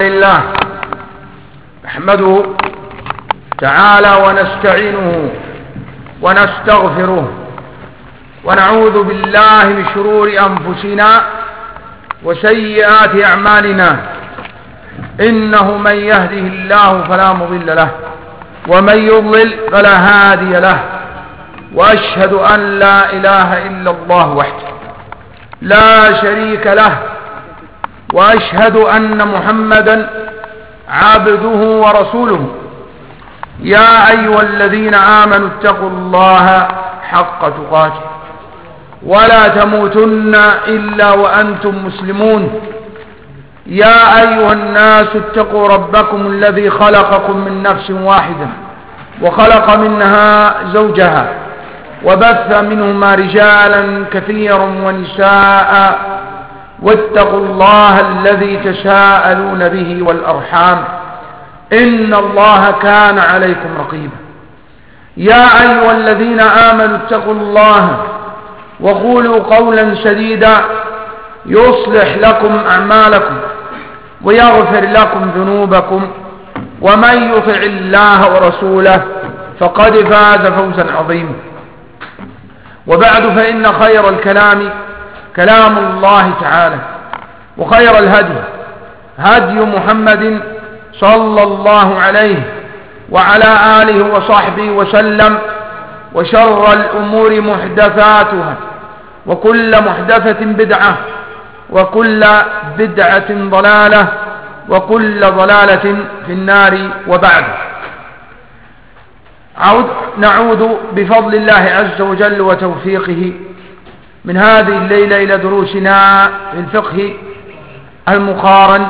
لله نحمده تعالى ونستعينه ونستغفره ونعوذ بالله من شرور أنفسنا وسيئات أعمالنا. إنه من يهده الله فلا مضل له ومن يضلل فلا هادي له، وأشهد أن لا إله إلا الله وحده لا شريك له، وأشهد أن محمدا عبده ورسوله. يا أيها الذين آمنوا اتقوا الله حق تقاته ولا تموتن إلا وأنتم مسلمون. يا أيها الناس اتقوا ربكم الذي خلقكم من نفس واحدة وخلق منها زوجها وبث منهما رجالا كثيرا ونساء، واتقوا الله الذي تساءلون به والأرحام إن الله كان عليكم رقيبا. يا أيها الذين آمنوا اتقوا الله وقولوا قولا سديدا يصلح لكم أعمالكم ويغفر لكم ذنوبكم، ومن يطع الله ورسوله فقد فاز فوزا عظيما. وبعد، فإن خير الكلام كلام الله تعالى، وخير الهدي هدي محمد صلى الله عليه وعلى آله وصحبه وسلم، وشر الأمور محدثاتها، وكل محدثة بدعة، وكل بدعة ضلالة، وكل ضلالة في النار. وبعد، نعود بفضل الله عز وجل وتوفيقه من هذه الليلة إلى دروسنا في الفقه المقارن.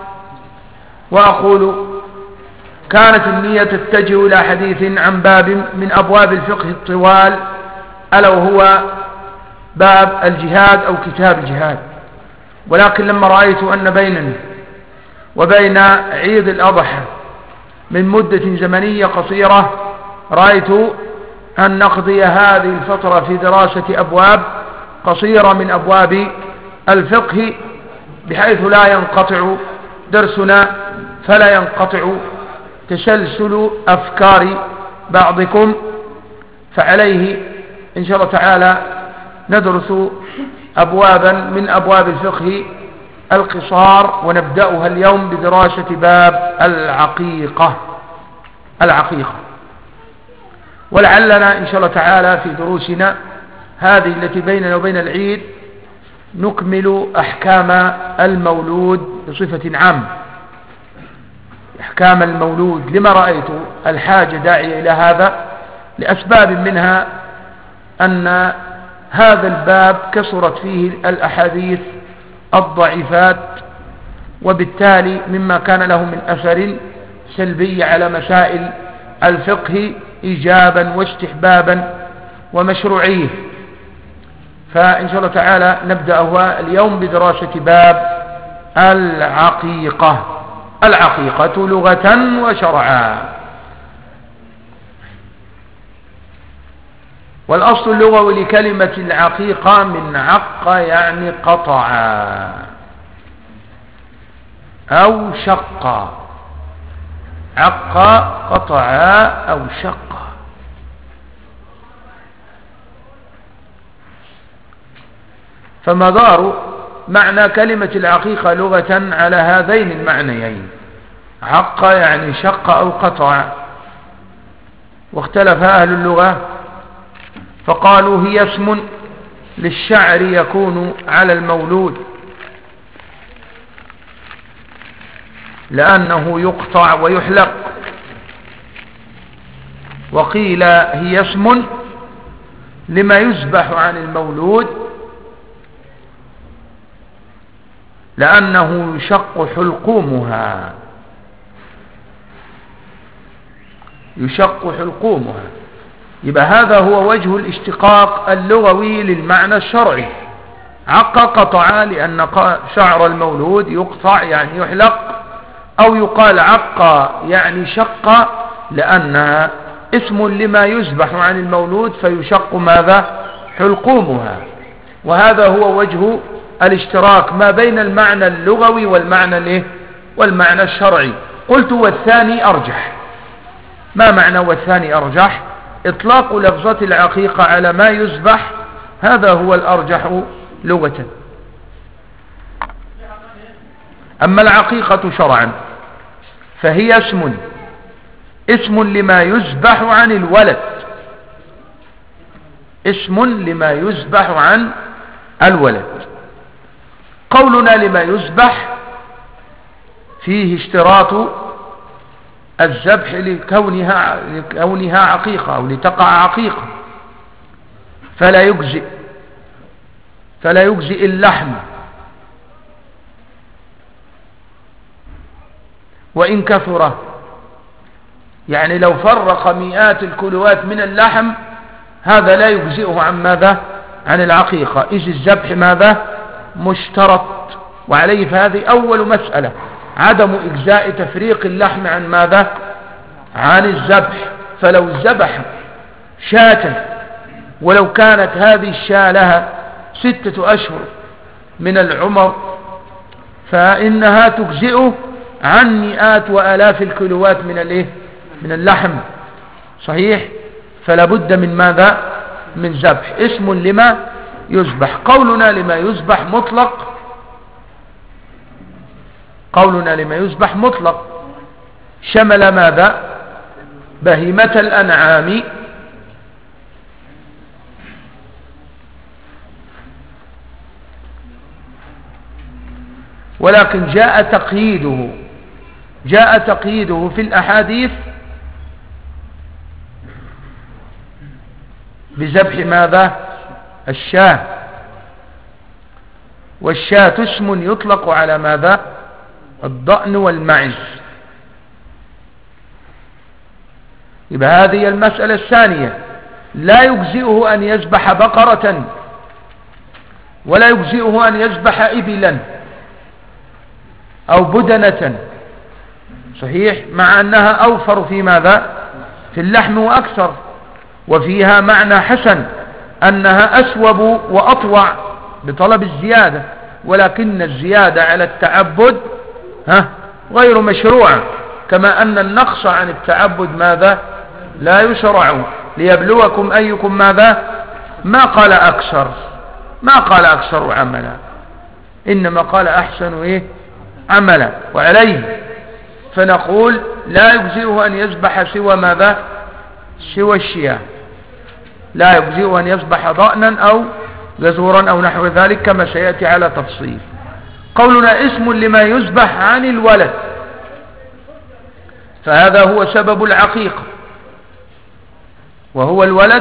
وأقول كانت النية تتجه إلى حديث عن باب من أبواب الفقه الطوال، ألا وهو باب الجهاد أو كتاب الجهاد، ولكن لما رأيت أن بيننا وبين عيد الأضحى من مدة زمنية قصيرة، رأيت أن نقضي هذه الفترة في دراسة أبواب قصيرة من أبواب الفقه، بحيث لا ينقطع درسنا، فلا ينقطع تسلسل أفكار بعضكم، فعليه إن شاء الله تعالى ندرس أبوابا من أبواب الفقه القصار، ونبدأها اليوم بدراسة باب العقيقة. ولعلنا إن شاء الله تعالى في دروسنا هذه التي بيننا وبين العيد نكمل أحكام المولود بصفة عامة. أحكام المولود لما رأيت الحاجة داعية إلى هذا لأسباب، منها أن هذا الباب كثرت فيه الأحاديث الضعيفات، وبالتالي مما كان له من أثر سلبي على مسائل الفقه إيجابا واستحبابا ومشروعية. فإن شاء الله تعالى نبدأ اليوم بدراسة باب العقيقة لغة وشرعا. والأصل اللغوي لكلمة العقيقة من عق يعني قطع أو شق، عق قطع أو شق. فمدار معنى كلمة العقيقة لغة على هذين المعنيين، عق يعني شق أو قطع. واختلف أهل اللغة فقالوا هي اسم للشعر يكون على المولود، لأنه يقطع ويحلق. وقيل هي اسم لما يذبح عن المولود، لأنه يشق حلقومها. يبقى هذا هو وجه الاشتقاق اللغوي للمعنى الشرعي. عق قطع لأن شعر المولود يقطع يعني يحلق، أو يقال عق يعني شق لأنها اسم لما يذبح عن المولود فيشق ماذا؟ حلقومها. وهذا هو وجه الاشتراك ما بين المعنى اللغوي والمعنى والمعنى الشرعي. قلت والثاني أرجح. ما معنى والثاني أرجح؟ إطلاق لفظة العقيقة على ما يذبح هذا هو الأرجح لغة. أما العقيقة شرعا فهي اسم لما يذبح عن الولد، اسم لما يذبح عن الولد. قولنا لما يذبح فيه اشتراط الذبح لكونها عقيقة أو لتقع عقيقة، فلا يجزئ اللحم وإن كثره، يعني لو فرق مئات الكيلوات من اللحم هذا لا يجزئه عن ماذا؟ عن العقيقة، إذ الذبح ماذا؟ مشترط. وعليه فهذه أول مسألة، عدم إجزاء تفريق اللحم عن ماذا؟ عن الذبح. فلو ذبح شاة ولو كانت هذه الشاة لها 6 أشهر من العمر فإنها تجزئه عن مئات وآلاف الكيلوات من اللحم. صحيح؟ فلا بد من ماذا؟ من ذبح، اسم لما يذبح. قولنا لما يذبح مطلق، قولنا لما يذبح مطلق شمل ماذا؟ بهيمة الأنعام ولكن جاء تقييده في الأحاديث بذبح ماذا؟ الشاة. والشاة اسم يطلق على ماذا؟ الضأن والمعز. يبقى هذه المسألة الثانية، لا يجزئه أن يذبح بقرة ولا يجزئه أن يذبح إبلا أو بدنة، صحيح، مع أنها أوفر في ماذا؟ في اللحم وأكثر، وفيها معنى حسن أنها أسوب وأطوع بطلب الزيادة، ولكن الزيادة على التعبد غير مشروع، كما أن النقص عن التعبد ماذا؟ لا يشرع، ليبلوكم أيكم ماذا؟ ما قال أكثر عملا، إنما قال أحسن عملا. وعليه فنقول لا يجزئه أن يذبح سوى ماذا؟ سوى الشياه، لا يجزئه أن يذبح ضأنا أو جزورا أو نحو ذلك كما سيأتي على تفصيل. قولنا اسم لما يذبح عن الولد، فهذا هو سبب العقيقة، وهو الولد.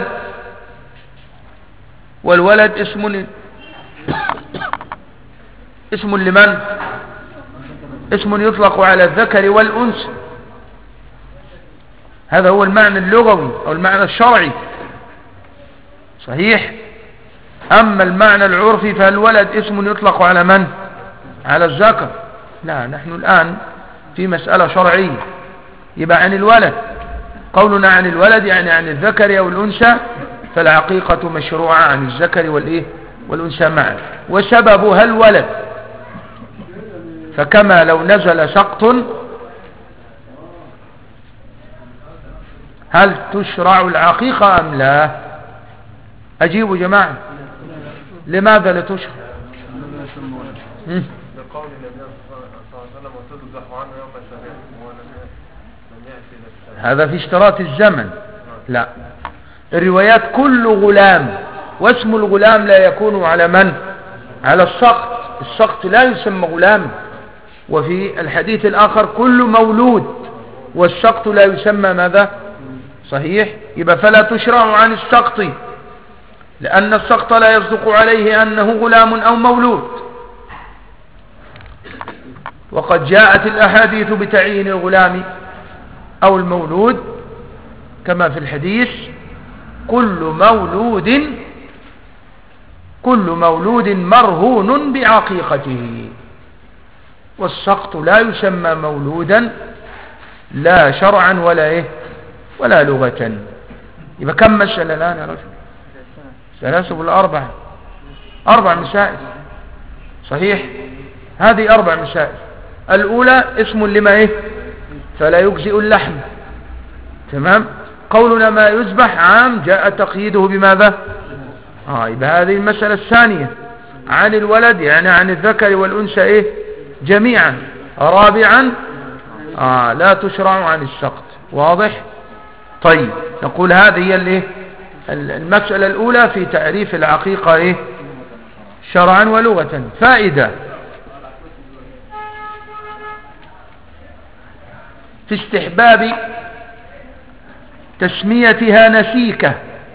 والولد اسم لمن؟ اسم يطلق على الذكر والأنثى، هذا هو المعنى اللغوي أو المعنى الشرعي، صحيح. أما المعنى العرفي فالولد اسم يطلق على من؟ على الذكر. لا، نحن الآن في مسألة شرعية، يبقى عن الولد. قولنا عن الولد يعني عن الذكر أو الأنثى، فالعقيقة مشروعة عن الذكر والأنثى معا، وسببها الولد. فكما لو نزل سقط هل تشرع العقيقة أم لا؟ أجيبوا جماعة، لماذا لا تشرع؟ لقول النبي صلى الله عليه وسلم وتذبح عنه يوم الشهيد. هذا في اشتراط الزمن. لا، الروايات كل غلام، واسم الغلام لا يكون على من؟ على السقط. السقط لا يسمى غلام. وفي الحديث الآخر كل مولود، والسقط لا يسمى ماذا؟ صحيح. يبقى فلا تشرع عن السقط، لأن السقط لا يصدق عليه أنه غلام أو مولود. وقد جاءت الأحاديث بتعيين الغلام أو المولود كما في الحديث كل مولود مرهون بعقيقته. والسقط لا يسمى مولودا لا شرعا ولا لغة. يبقى كم مسألة الآن يا رجل؟ 3 ولا 4 مسائل، صحيح. هذه 4 مسائل. الأولى اسم لما إيه؟ فلا يجزئ اللحم. تمام. قولنا ما يذبح عام جاء تقييده بماذا؟ يبقى هذه المسألة الثانية عن الولد يعني عن الذكر والأنثى إيه؟ جميعا. رابعا لا تشرع عن السقط. واضح؟ طيب نقول هذه هي الايه المسألة الأولى في تعريف العقيقة إيه؟ شرعا ولغة. فائدة في استحباب تسميتها نسيكة،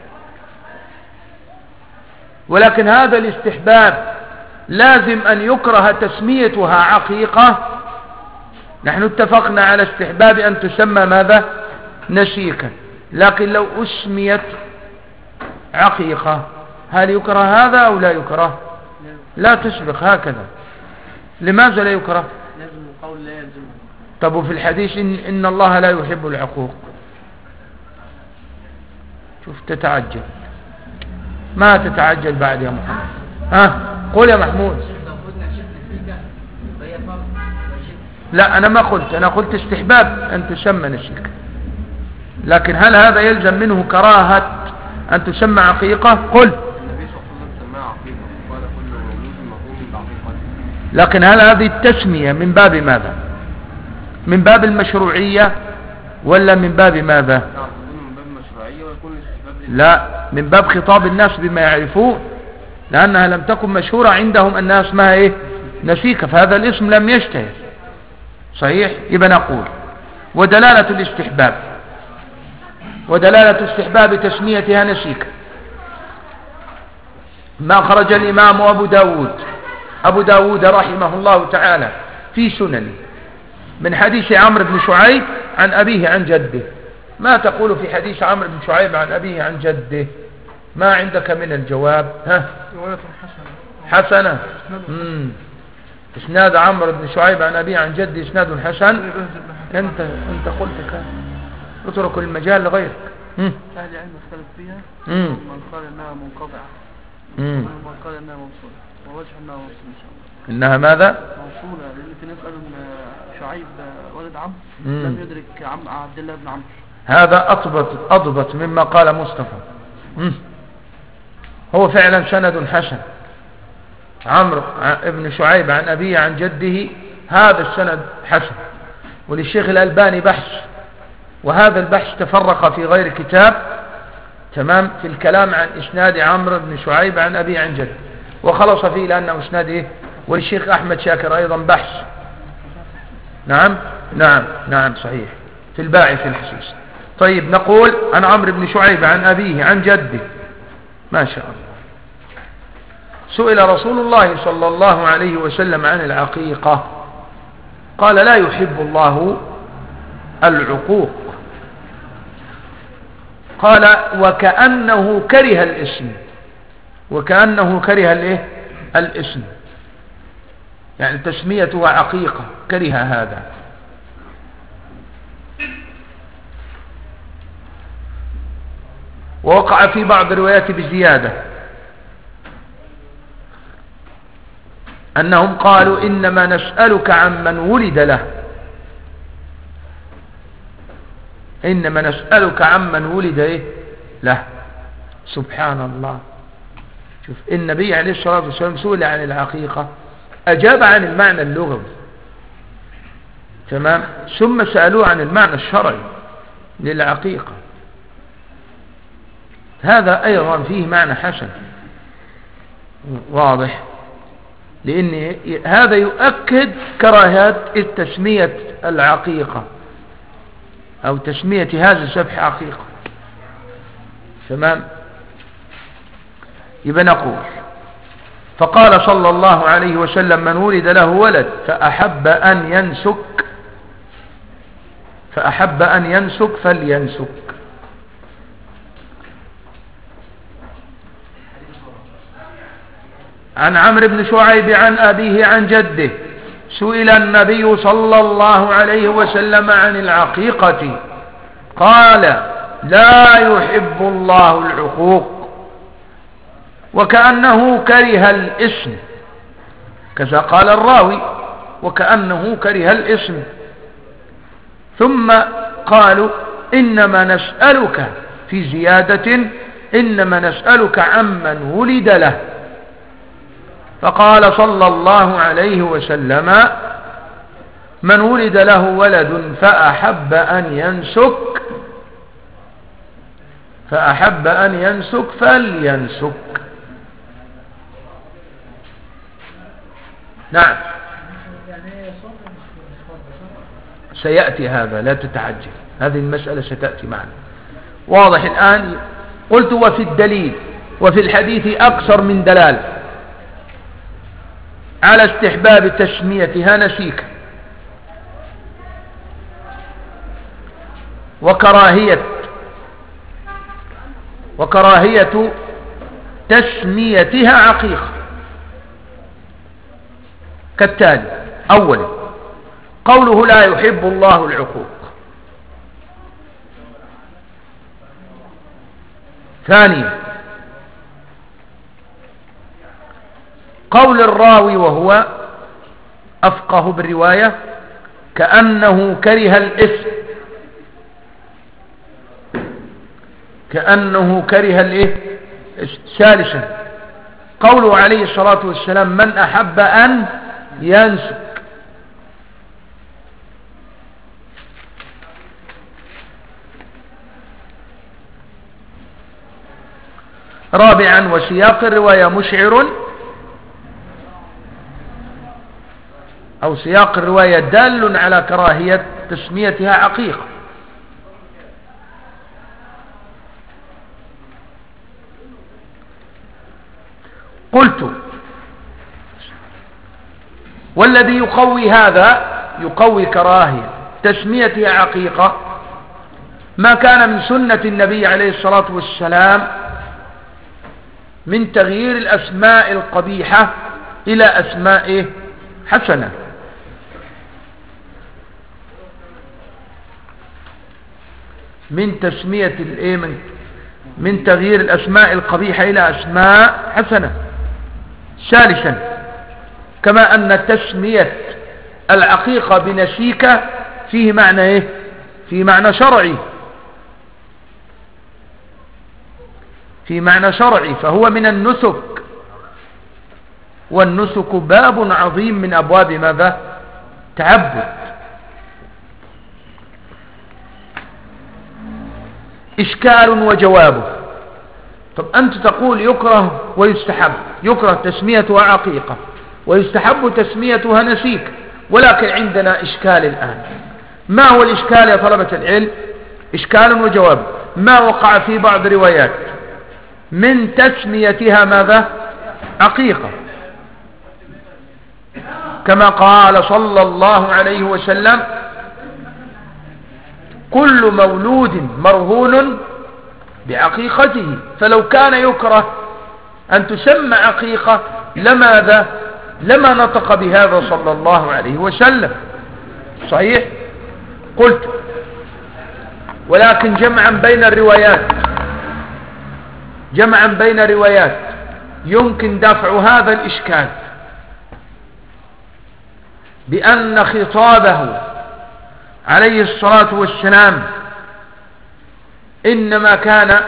ولكن هذا الاستحباب لازم أن يكره تسميتها عقيقة. نحن اتفقنا على استحباب أن تسمى ماذا؟ نسيكة. لكن لو أسميت عقيقة هل يكره هذا أو لا يكره؟ لا تسبق هكذا. لماذا لا يكره؟ لازم القول لا يلزم. طب وفي الحديث إن الله لا يحب العقوق. شوف تتعجل، ما تتعجل بعد يا محمد. قول يا محمود. لا أنا ما قلت، أنا قلت استحباب أن تسمى نسيكة، لكن هل هذا يلزم منه كراهة أن تسمى عقيقة؟ قل. النبي صلى الله عليه وسلم سماها عقيقة وقال كل مولود مفهوم بعقيقته. لكن هل هذه التسمية من باب ماذا؟ من باب المشروعية ولا من باب ماذا؟ من باب المشروعية ويكون الاستحباب لا، من باب خطاب الناس بما يعرفون، لأنها لم تكن مشهورة عندهم أنها اسمها إيه؟ نسيكة، فهذا الاسم لم يشتهر. صحيح؟ يبقى نقول ودلالة الاستحباب، ودلالة استحباب تسميتها نسيكة ما خرج الإمام أبو داود رحمه الله تعالى في سننه من حديث عمرو بن شعيب عن أبيه عن جده. ما تقول في حديث عمرو بن شعيب عن أبيه عن جده؟ ما عندك من الجواب؟ رواية حسنة. اسناد عمرو بن شعيب عن أبيه عن جده اسناد حسن. انت قلت كان اترك المجال لغيرك. أهل العلم اختلف فيها، من قال انها منقطعة ومن قال انها موصولة، ووجه انها موصولة ان شاء الله. انها ماذا؟ موصولة، لان في ناس قالوا ان شعيب ولد عمرو لم يدرك عبد الله بن عمرو. هذا أضبط مما قال مصطفى. هو فعلا سند حسن. عمرو ابن شعيب عن أبيه عن جده، هذا السند حسن، وللشيخ الألباني بحث، وهذا البحث تفرق في غير كتاب. تمام. في الكلام عن إسناد عمرو بن شعيب عن أبيه عن جده، وخلص فيه لأنه إسناد إيه؟ وللشيخ أحمد شاكر أيضا بحث. نعم صحيح في الباعث الحسيس. طيب نقول عن عمرو بن شعيب عن أبيه عن جده. ما شاء الله. سئل رسول الله صلى الله عليه وسلم عن العقيقة، قال لا يحب الله العقوق. قال وكأنه كره الاسم، وكأنه كره الايه؟ الاسم، يعني تسميته عقيقة كره هذا. ووقع في بعض الروايات بزيادة أنهم قالوا إنما نسألك عن من ولد له، إنما نسألك عن من ولد إيه؟ له. سبحان الله. شوف النبي عليه الصلاة والسلام سئل عن العقيقة أجاب عن المعنى اللغوي، تمام، ثم سألوه عن المعنى الشرعي للعقيقة. هذا أيضا فيه معنى حسن واضح، لأن هذا يؤكد كراهة التسمية العقيقة أو تسمية هذا الذبح عقيقة. تمام. يبقى نقول فقال صلى الله عليه وسلم من ولد له ولد فأحب أن ينسك فلينسك. عن عمرو بن شعيب عن أبيه عن جده سئل النبي صلى الله عليه وسلم عن العقيقة قال لا يحب الله العقوق، وكأنه كره الاسم، كذا قال الراوي. وكأنه كره الاسم. ثم قالوا إنما نسألك في زيادة إنما نسألك عمن ولد له. فقال صلى الله عليه وسلم من ولد له ولد فأحب أن ينسك فلينسك. نعم سيأتي هذا، لا تتعجل، هذه المسألة ستأتي معنا. واضح الآن؟ قلت وفي الدليل وفي الحديث أكثر من دلالة على استحباب تسميتها نسيكا، وكراهية تسميتها عقيقة كالتالي: أولا قوله لا يحب الله العقوق. ثانيا قول الراوي وهو أفقه بالرواية كأنه كره الإثم، ثالثا قوله عليه الصلاة والسلام من أحب أن ينسك. رابعا وسياق الرواية مشعر أو سياق الرواية دال على كراهية تسميتها عقيقة. قلت والذي يقوي هذا، يقوي كراهية تسميتها عقيقة، ما كان من سنة النبي عليه الصلاة والسلام من تغيير الأسماء القبيحة إلى أسماء حسنة. من تغيير الأسماء القبيحة إلى أسماء حسنة. ثالثا كما أن تسمية العقيقة بنسيكة فيه معنى في معنى شرعي، فهو من النسك، والنسك باب عظيم من أبواب ماذا؟ تعبد. إشكال وجوابه. طب أنت تقول يكره ويستحب، يكره تسميتها عقيقة ويستحب تسميتها نسيك، ولكن عندنا إشكال الآن. ما هو الإشكال يا طلبة العلم؟ إشكال وجواب. ما وقع في بعض روايات من تسميتها ماذا؟ عقيقة، كما قال صلى الله عليه وسلم كل مولود مرهون بعقيقته، فلو كان يكره أن تسمى عقيقة لما نطق بهذا صلى الله عليه وسلم. صحيح؟ قلت ولكن جمعا بين الروايات يمكن دفع هذا الإشكال بأن خطابه عليه الصلاة والسلام إنما كان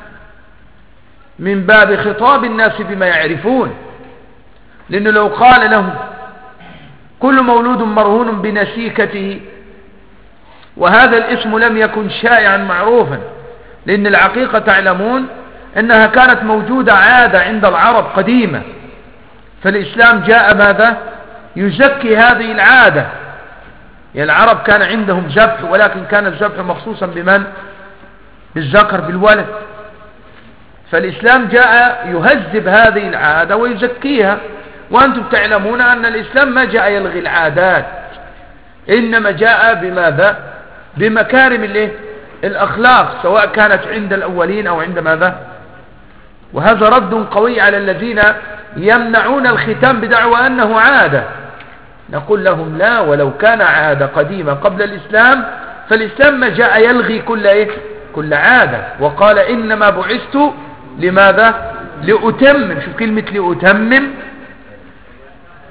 من باب خطاب الناس بما يعرفون، لأنه لو قال لهم كل مولود مرهون بنسيكته، وهذا الاسم لم يكن شائعا معروفا، لأن العقيقة تعلمون أنها كانت موجودة عادة عند العرب قديمة، فالإسلام جاء ماذا؟ يزكي هذه العادة. يعني العرب كان عندهم ذبح، ولكن كان الذبح مخصوصا بمن؟ بالذكر، بالولد. فالإسلام جاء يهذب هذه العادة ويزكيها، وأنتم تعلمون أن الإسلام ما جاء يلغي العادات، إنما جاء بماذا؟ بمكارم الأخلاق، سواء كانت عند الأولين أو عند ماذا؟ وهذا رد قوي على الذين يمنعون الختام بدعوى أنه عادة. نقول لهم لا، ولو كان عادة قديمة قبل الإسلام، فالإسلام ما جاء يلغي كل عادة، وقال إنما بعثت لماذا؟ لأتمم. شوف كلمة لأتمم،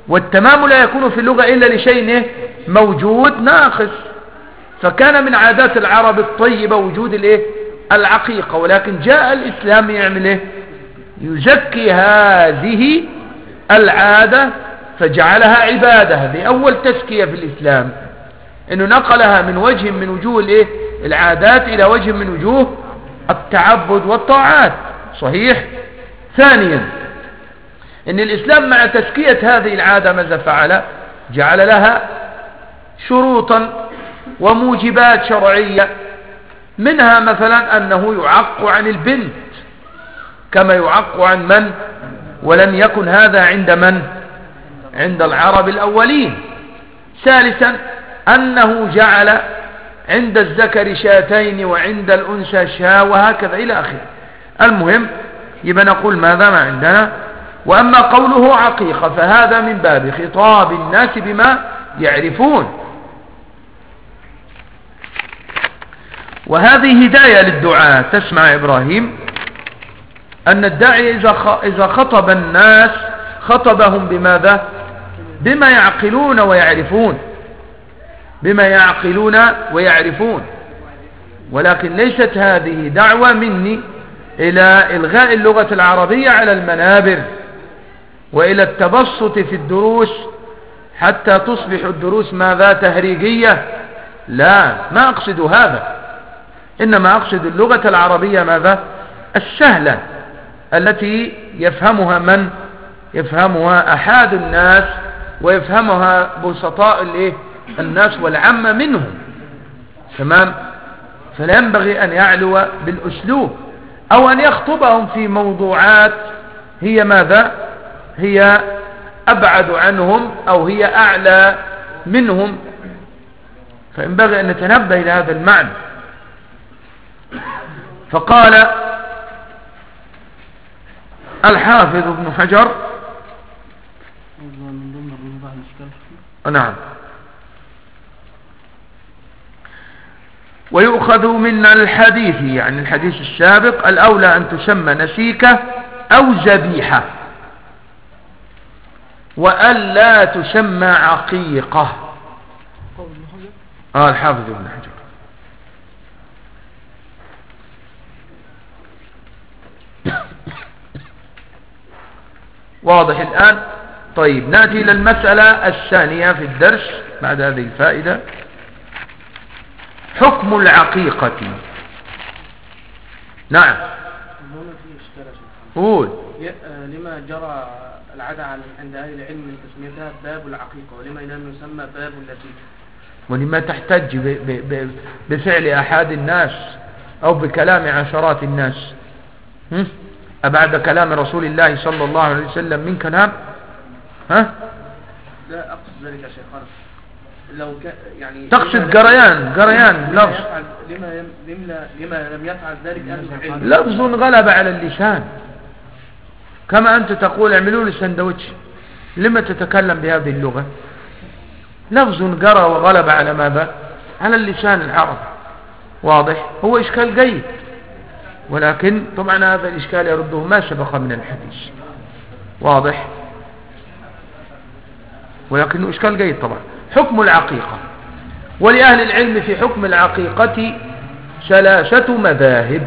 والتمام لا يكون في اللغة إلا لشيء موجود ناقص. فكان من عادات العرب الطيبة وجود العقيقة، ولكن جاء الإسلام يعمل يزكي هذه العادة فجعلها عبادة. هذه أول تزكية في الإسلام، إنه نقلها من وجه من وجوه العادات إلى وجه من وجوه التعبد والطاعات. صحيح. ثانيا إن الإسلام مع تزكية هذه العادة ماذا فعل؟ جعل لها شروطا وموجبات شرعية، منها مثلا أنه يعق عن البنت كما يعق عن من؟ ولم يكن هذا عند من؟ عند العرب الأولين. ثالثا أنه جعل عند الذكر شاتين وعند الأنثى شاة، وهكذا إلى آخره. المهم يبقى نقول ماذا ما عندنا. وأما قوله عقيقة فهذا من باب خطاب الناس بما يعرفون، وهذه هداية للدعاء. تسمع إبراهيم أن الداعي إذا خطب الناس خطبهم بماذا؟ بما يعقلون ويعرفون، بما يعقلون ويعرفون. ولكن ليست هذه دعوة مني إلى إلغاء اللغة العربية على المنابر وإلى التبسط في الدروس حتى تصبح الدروس ماذا؟ تهريجية. لا، ما أقصد هذا، إنما أقصد اللغة العربية ماذا؟ السهلة التي يفهمها من؟ يفهمها أحد الناس ويفهمها بسطاء الناس والعامة منهم. تمام. فلا ينبغي أن يعلو بالأسلوب أو أن يخطبهم في موضوعات هي ماذا؟ هي أبعد عنهم أو هي أعلى منهم. فينبغي أن نتنبه إلى هذا المعنى. فقال الحافظ ابن حجر نعم: ويؤخذ من الحديث، يعني الحديث السابق، الأولى أن تسمى نسيكة أو ذبيحة، وألا تسمى عقيقة. الحافظ ابن حجر. واضح الآن؟ طيب، نأتي إلى المسألة الثانية في الدرس بعد هذه الفائدة. حكم العقيقة. نعم، قول. لما جرى العادة عند أهل العلم من تسميتها باب العقيقة، ولما لم يسمى باب النسيك؟ ولما تحتج بفعل أحد الناس أو بكلام عشرات الناس؟ أبعد كلام رسول الله صلى الله عليه وسلم من كلام؟ لا أقصد ذلك يا شيخ. لو يعني تقصد جريان لفظ. لما لم يفعل ذلك أهل العلم. لفظ غلب على اللسان، كما أنت تقول اعملوا لي سندوتش. لما تتكلم بهذه اللغة؟ لفظ جرى وغلب على ماذا؟ على اللسان العربي. واضح؟ هو إشكال جيد، ولكن طبعا هذا الإشكال يرده ما سبق من الحديث. واضح؟ ولكنه إشكال جيد طبعا. حكم العقيقة. ولأهل العلم في حكم العقيقة ثلاثة مذاهب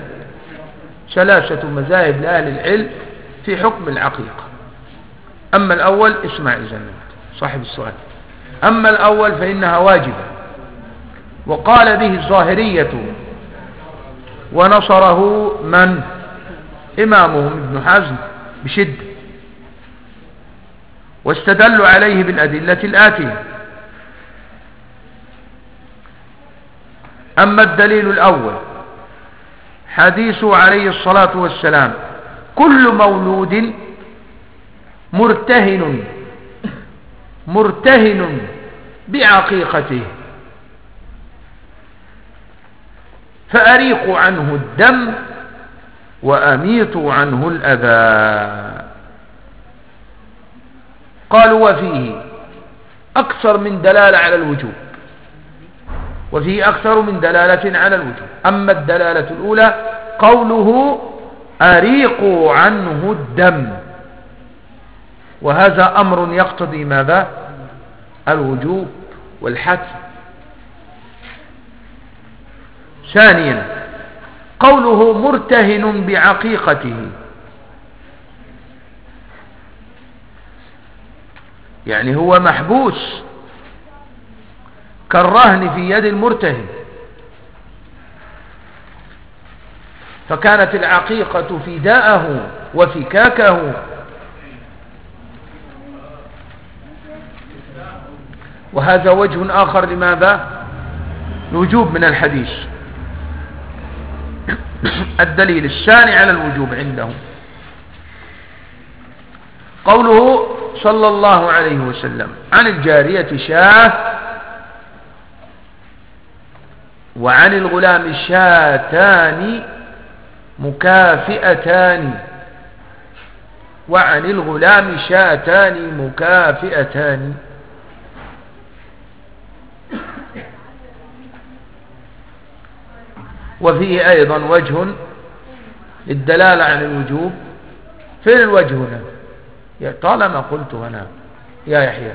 لأهل العلم في حكم العقيقة. أما الأول، اسمع إذن صاحب السؤال، أما الأول فإنها واجبة، وقال به الظاهرية ونصره من؟ إمامهم ابن حزم بشدة، واستدلوا عليه بالأدلة الآتية. أما الدليل الأول حديث عليه الصلاة والسلام: كل مولود مرتهن بعقيقته فأريقوا عنه الدم وأميطوا عنه الأذى. قالوا: وفيه أكثر من دلالة على الوجوب، وفيه أكثر من دلالة على الوجوب. أما الدلالة الأولى قوله: أريقوا عنه الدم، وهذا أمر يقتضي ماذا؟ الوجوب والحتم. ثانيا قوله مرتهن بعقيقته، يعني هو محبوس كالرهن في يد المرتهن، فكانت العقيقة فداءه وفكاكه، وهذا وجه آخر لماذا؟ الوجوب من الحديث. الدليل الثاني على الوجوب عندهم قوله صلى الله عليه وسلم عن الجارية شاة وعن الغلام شاتان مكافئتان، وعن الغلام شاتان مكافئتان. وفيه أيضا وجه للدلالة عن الوجوب. فين الوجه هنا؟ طالما قلت هنا يا يحيى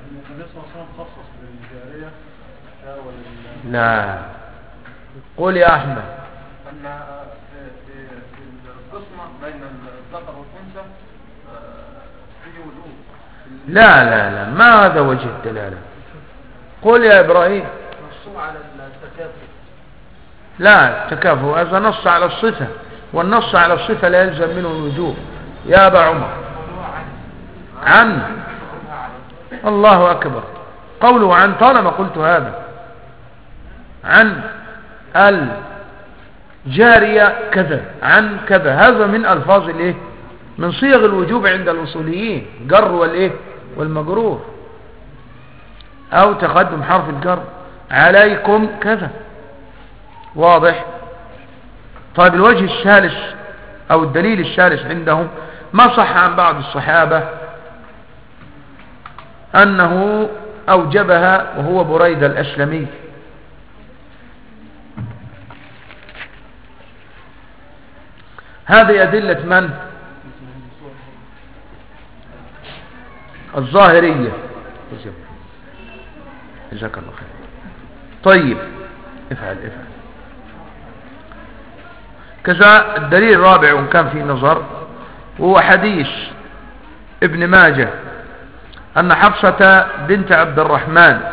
لا قول يا أحمد. أن في القسمة بين الذكر والأنثى فيه وجوب. لا لا لا ما هذا وجه الدلالة. قول يا إبراهيم. نص على التكافؤ. لا التكافؤ هذا نص على الصفة، والنص على الصفة لا يلزم منه الوجوب. يا أبا عمر عن الله أكبر قوله عن طالما قلت هذا عن الجارية كذا عن كذا، هذا من ألفاظ الايه؟ من صيغ الوجوب عند الأصوليين، جر والايه؟ والمجرور، أو تقدم حرف الجر، عليكم كذا. واضح؟ طيب الوجه الثالث أو الدليل الثالث عندهم ما صح عن بعض الصحابة أنه أوجبها، وهو بريدة الأسلمي. هذه أدلة من؟ الظاهرية. جزاك الله خير. طيب افعل كذا. الدليل الرابع وإن كان في نظر، وهو حديث ابن ماجه أن حفصة بنت عبد الرحمن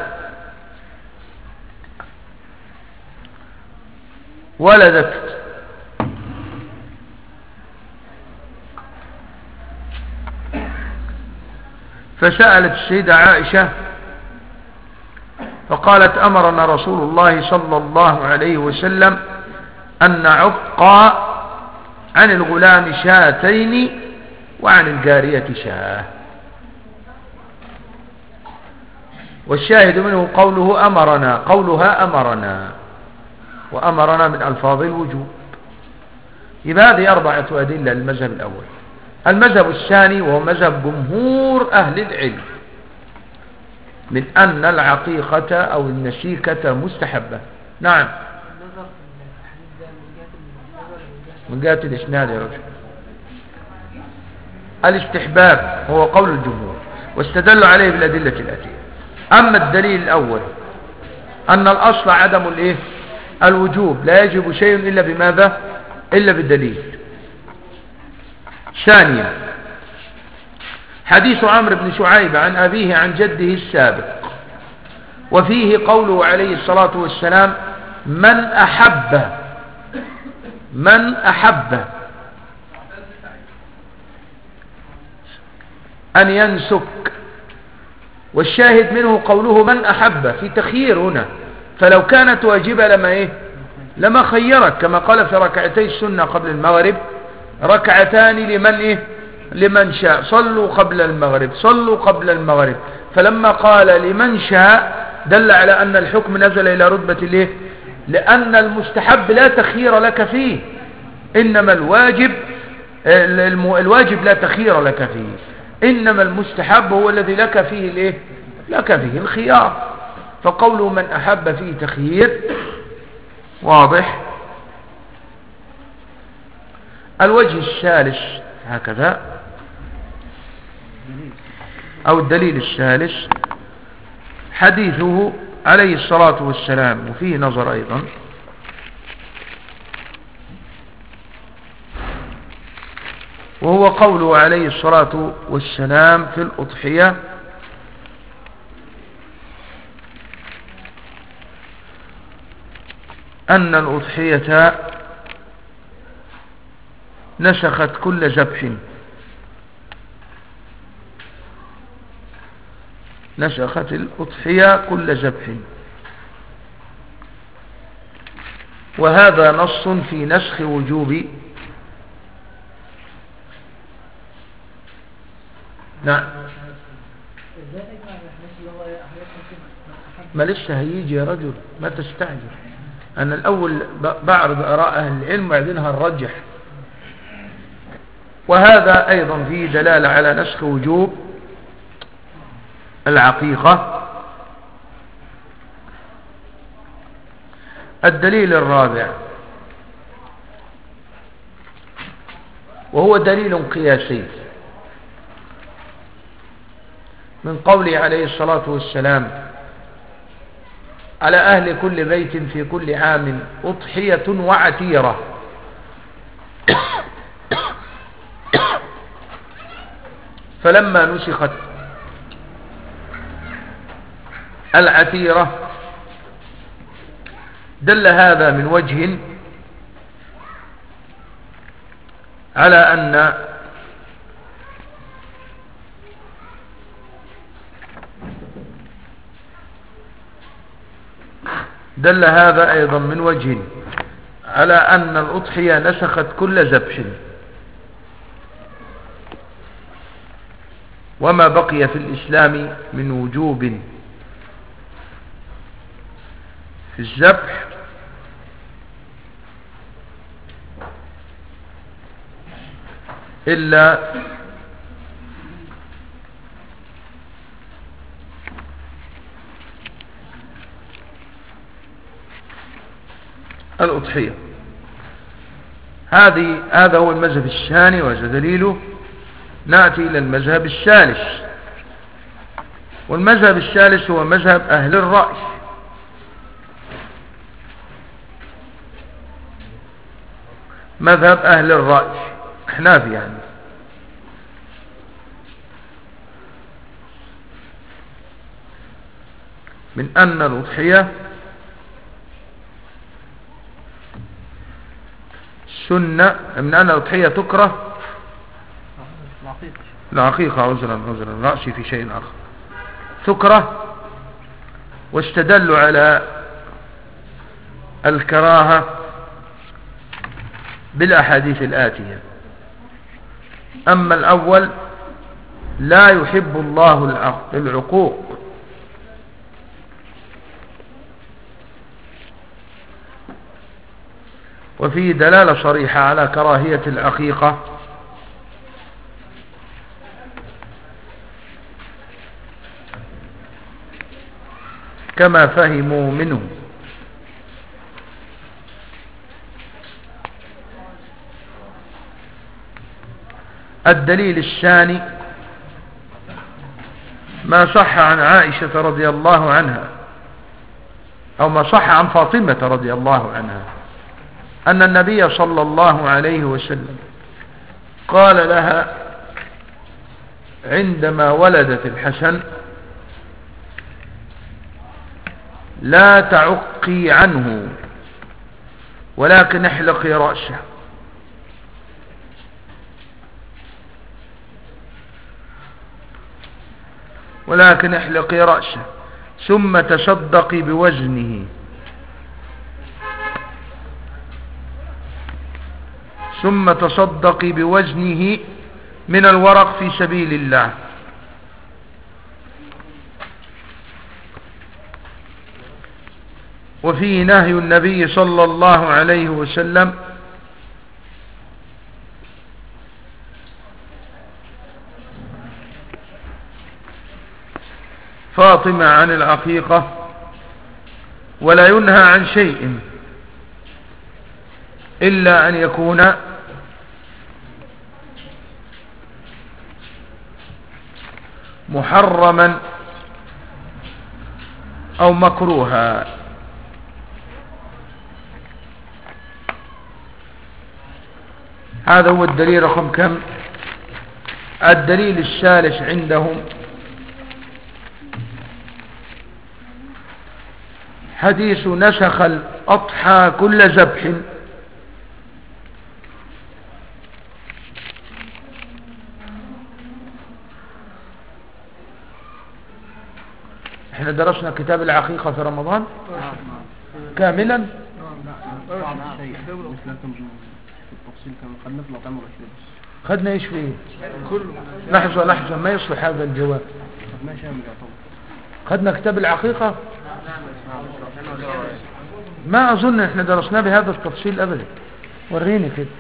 ولدت فسألت السيدة عائشة فقالت أمرنا رسول الله صلى الله عليه وسلم أن نعق عن الغلام شاتين وعن الجارية شاه. والشاهد منه قوله أمرنا، قولها أمرنا، وأمرنا من ألفاظ الوجوب. يبقى هذه 4 أدلة للمذهب الأول. المذهب الثاني وهو مذهب جمهور أهل العلم من أن العقيقة أو النسيكة مستحبة. نعم من جهة الإسناد يا رجل. الاستحباب هو قول الجمهور، واستدل عليه بالأدلة الآتية. أما الدليل الأول أن الأصل عدم الايه؟ الوجوب، لا يجب شيء إلا بماذا؟ إلا بالدليل. ثانيا حديث عمرو بن شعيب عن أبيه عن جده السابق، وفيه قوله عليه الصلاة والسلام من أحب أن ينسك. والشاهد منه قوله من أحب في تخيير هنا، فلو كانت واجبة لما خيرك، كما قال في ركعتي السنة قبل المغرب ركعتان لمن شاء، صلوا قبل المغرب. فلما قال لمن شاء دل على أن الحكم نزل إلى رتبة لأن المستحب لا تخيير لك فيه، إنما الواجب لا تخيير لك فيه، إنما المستحب هو الذي لك فيه الخيار. فقوله من أحب فيه تخيير. واضح؟ الوجه الثالث هكذا أو الدليل الثالث حديثه عليه الصلاة والسلام، وفيه نظر أيضا، وهو قوله عليه الصلاة والسلام في الأضحية: أن الأضحية نسخت كل ذبح، نسخت الأضحية كل ذبح. وهذا نص في نسخ وجوب. نعم، ما لسه هيجي يا رجل، ما تستعجل. أنا الأول بعرض آراء أهل العلم وبعدين هنرجح. وهذا أيضا فيه دلالة على نسخ وجوب العقيقة. الدليل الرابع وهو دليل قياسي من قوله عليه الصلاة والسلام: على أهل كل بيت في كل عام أضحية وعتيرة. فلما نسخت العتيرة دل هذا من وجه على أن دل هذا أيضا من وجه على أن الأضحية نسخت كل ذبح، وما بقي في الإسلام من وجوب في الذبح إلا الأضحية. هذا هو المذهب الثاني وهذا دليله. نأتي إلى المذهب الثالث، والمذهب الثالث هو مذهب أهل الرأي. مذهب أهل الرأي أحناف يعني، من أن الأضحية سنة، من أن الأضحية تكره العقيقة، عذرا رأسي في شيء آخر، تكره، واستدلوا على الكراهة بالأحاديث الآتية. أما الأول: لا يحب الله العقوق، وفيه دلالة صريحة على كراهية العقيقة، كما فهموا منه. الدليل الثاني ما صح عن عائشة رضي الله عنها، أو ما صح عن فاطمة رضي الله عنها، أن النبي صلى الله عليه وسلم قال لها عندما ولدت الحسن: لا تعقي عنه ولكن احلقي رأسه. ولكن احلقي رأسه ثم تصدقي بوزنه، ثم تصدقي بوزنه من الورق في سبيل الله. وفيه نهي النبي صلى الله عليه وسلم فاطمة عن العقيقة، ولا ينهى عن شيء إلا أن يكون محرما أو مكروها. هذا هو الدليل رقم كم؟ الدليل الثالث عندهم حديث نسخ الأضحى كل ذبح. احنا درسنا كتاب العقيقة في رمضان كاملا. خدنا ايش فيه؟ لحظة ما يصلح هذا الجواب. خدنا كتاب العقيقة؟ ما اظن احنا درسناه بهذا التفصيل ابدا. وريني كده.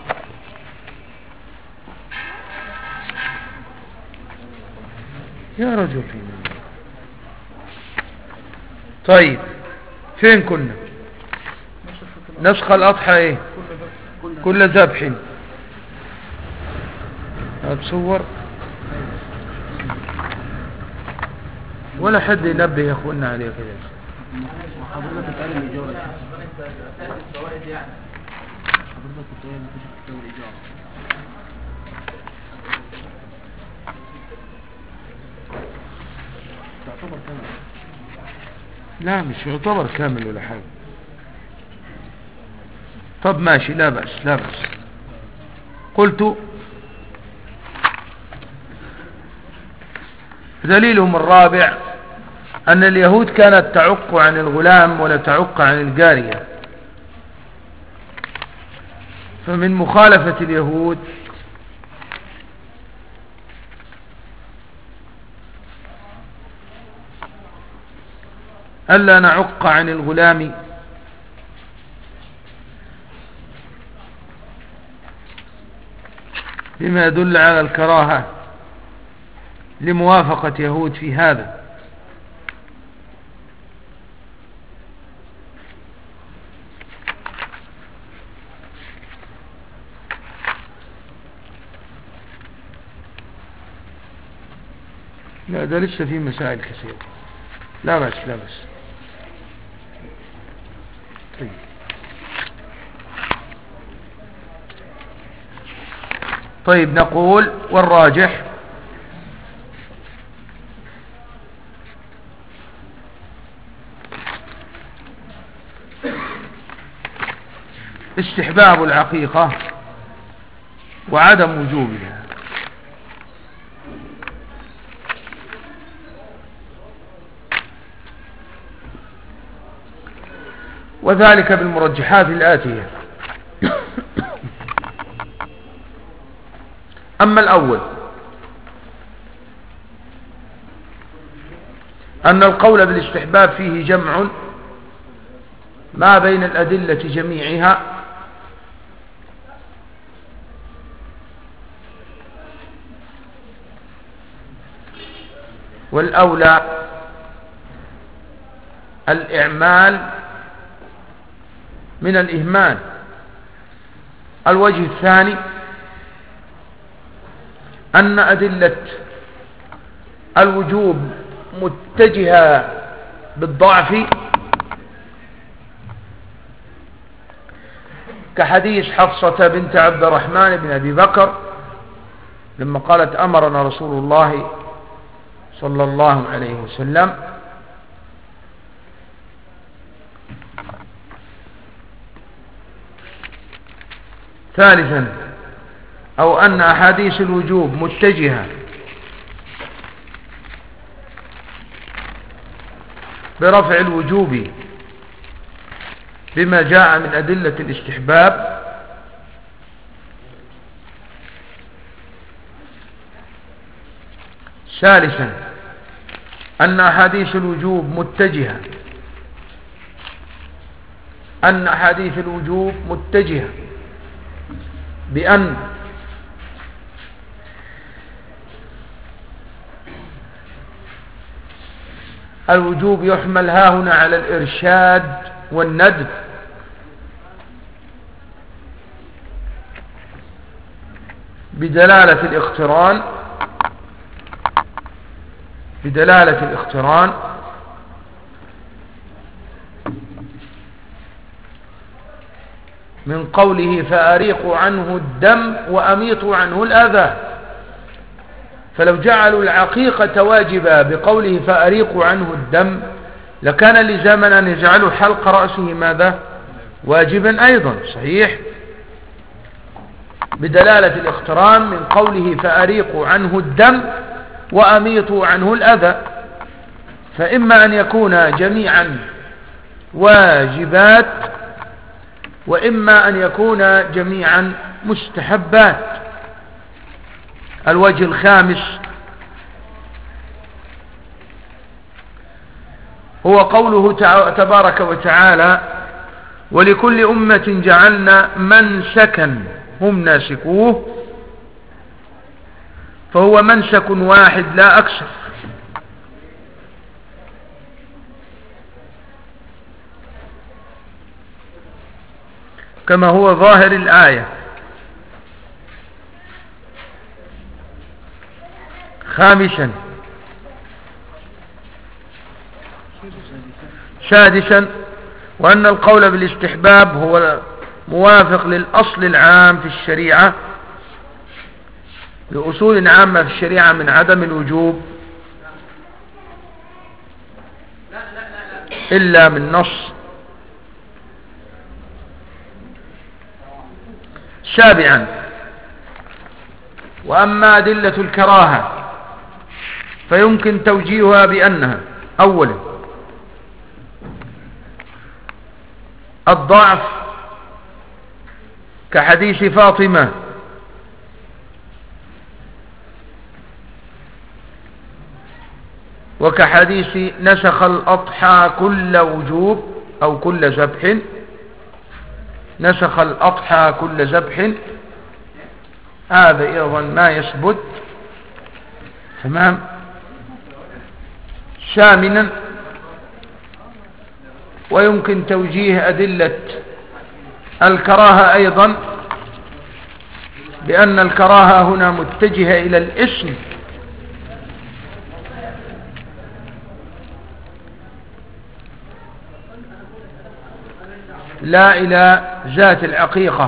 يا رجل فينا. طيب فين كنا؟ نسخ الأضحى ايه؟ كل ذبح. هتصور ولا حد ينبه يا اخوانا عليه كده. لا مش يعتبر كامل ولا حاجة. طب ماشي، لا بأس لا بأس. قلت دليلهم الرابع أن اليهود كانت تعق عن الغلام ولا تعق عن الجارية، فمن مخالفة اليهود ألا نعق عن الغلام بما يدل على الكراهة لموافقة يهود في هذا. لا ده لسه في مسائل كثيرة. لا بس لا بس. طيب. طيب نقول والراجح استحباب العقيقة وعدم وجوبها. وذلك بالمرجحات الآتية. أما الأول أن القول بالاستحباب فيه جمع ما بين الأدلة جميعها، والأولى الإعمال من الإهمال. الوجه الثاني أن أدلة الوجوب متجهة بالضعف، كحديث حفصة بنت عبد الرحمن بن أبي بكر لما قالت أمرنا رسول الله صلى الله عليه وسلم. ثالثا أو أن أحاديث الوجوب متجهة برفع الوجوب بما جاء من أدلة الاستحباب. ثالثا أن أحاديث الوجوب متجهة بأن الوجوب يحمل هاهنا على الإرشاد والندب، بدلالة الاقتران، بدلالة الاقتران من قوله فأريقوا عنه الدم وأميطوا عنه الأذى. فلو جعلوا العقيقة واجبة بقوله فأريقوا عنه الدم لكان لزاما أن يجعلوا حلق رأسه ماذا؟ واجبا أيضا. صحيح، بدلالة الاقتران من قوله فأريقوا عنه الدم وأميطوا عنه الأذى. فإما أن يكون جميعا واجبات وإما أن يكون جميعا مستحبات. الوجه الخامس هو قوله تبارك وتعالى ولكل أمة جعلنا منسكا هم ناسكوه، فهو منسك واحد لا أكثر. كما هو ظاهر الآية. خامسا سادسا وأن القول بالاستحباب هو موافق للأصل العام في الشريعة، لأصول عامة في الشريعة من عدم الوجوب إلا من نص. سابعا وأما أدلة الكراهة فيمكن توجيهها بأنها أولا الضعف كحديث فاطمة، وكحديث نسخ الأضحى كل وجوب أو كل ذبح، نسخ الأضحى كل ذبح، هذا أيضا ما يثبت. تمام. ثامنا ويمكن توجيه أدلة الكراهة أيضا بأن الكراهة هنا متجهة إلى الاسم لا إلى ذات العقيقة.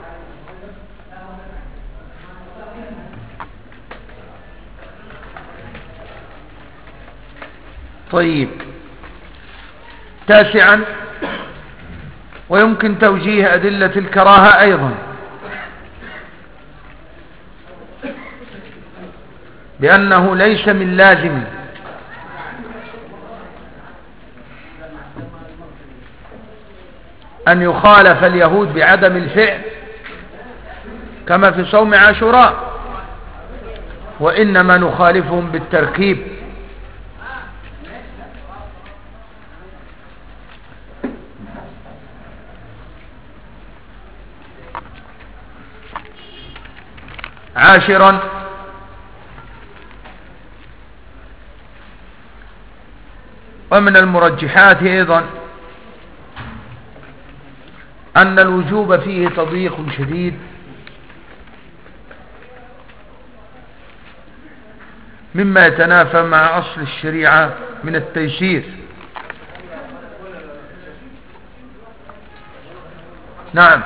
طيب. تاسعا ويمكن توجيه أدلة الكراهة أيضا بأنه ليس من لازم أن يخالف اليهود بعدم الفعل كما في صوم عاشوراء، وإنما نخالفهم بالتركيب. عاشرا ومن المرجحات أيضا أن الوجوب فيه تضييق شديد مما يتنافى مع أصل الشريعة من التيسير. نعم.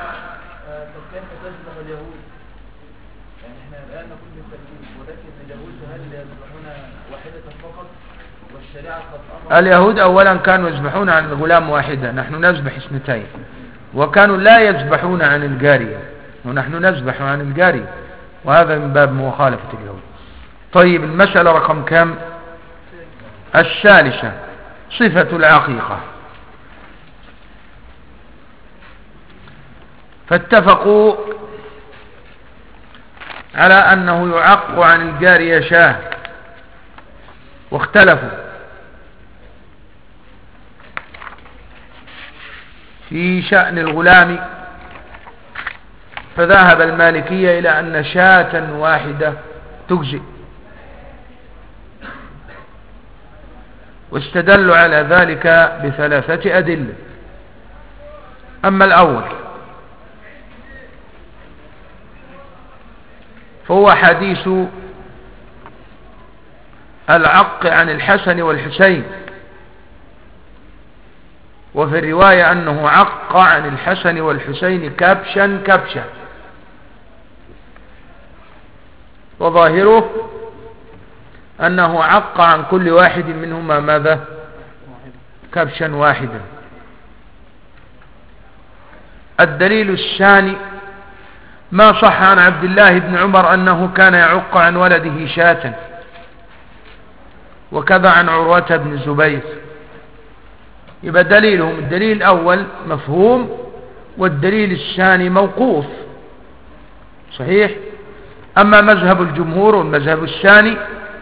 اليهود أولا كانوا يذبحون عن الغلام واحدة، نحن نذبح اثنتين، وكانوا لا يذبحون عن الجارية ونحن نذبح عن الجارية، وهذا من باب مخالفة اليهود. طيب، المسألة رقم كم؟ الثالثة صفة العقيقة. فاتفقوا على أنه يعق عن الجارية شاة، واختلفوا في شأن الغلام، فذهب المالكية إلى أن شاة واحدة تجزئ، واستدلوا على ذلك بثلاثة أدلة. أما الأول فهو حديث العق عن الحسن والحسين، وفي الرواية أنه عق عن الحسن والحسين كبشا كبشا، وظاهره أنه عق عن كل واحد منهما ماذا؟ كبشا واحدا. الدليل الثاني ما صح عن عبد الله بن عمر أنه كان يعق عن ولده شاة، وكذا عن عروة بن الزبير. يبقى دليلهم الدليل الأول مفهوم، والدليل الثاني موقوف صحيح. أما مذهب الجمهور والمذهب الثاني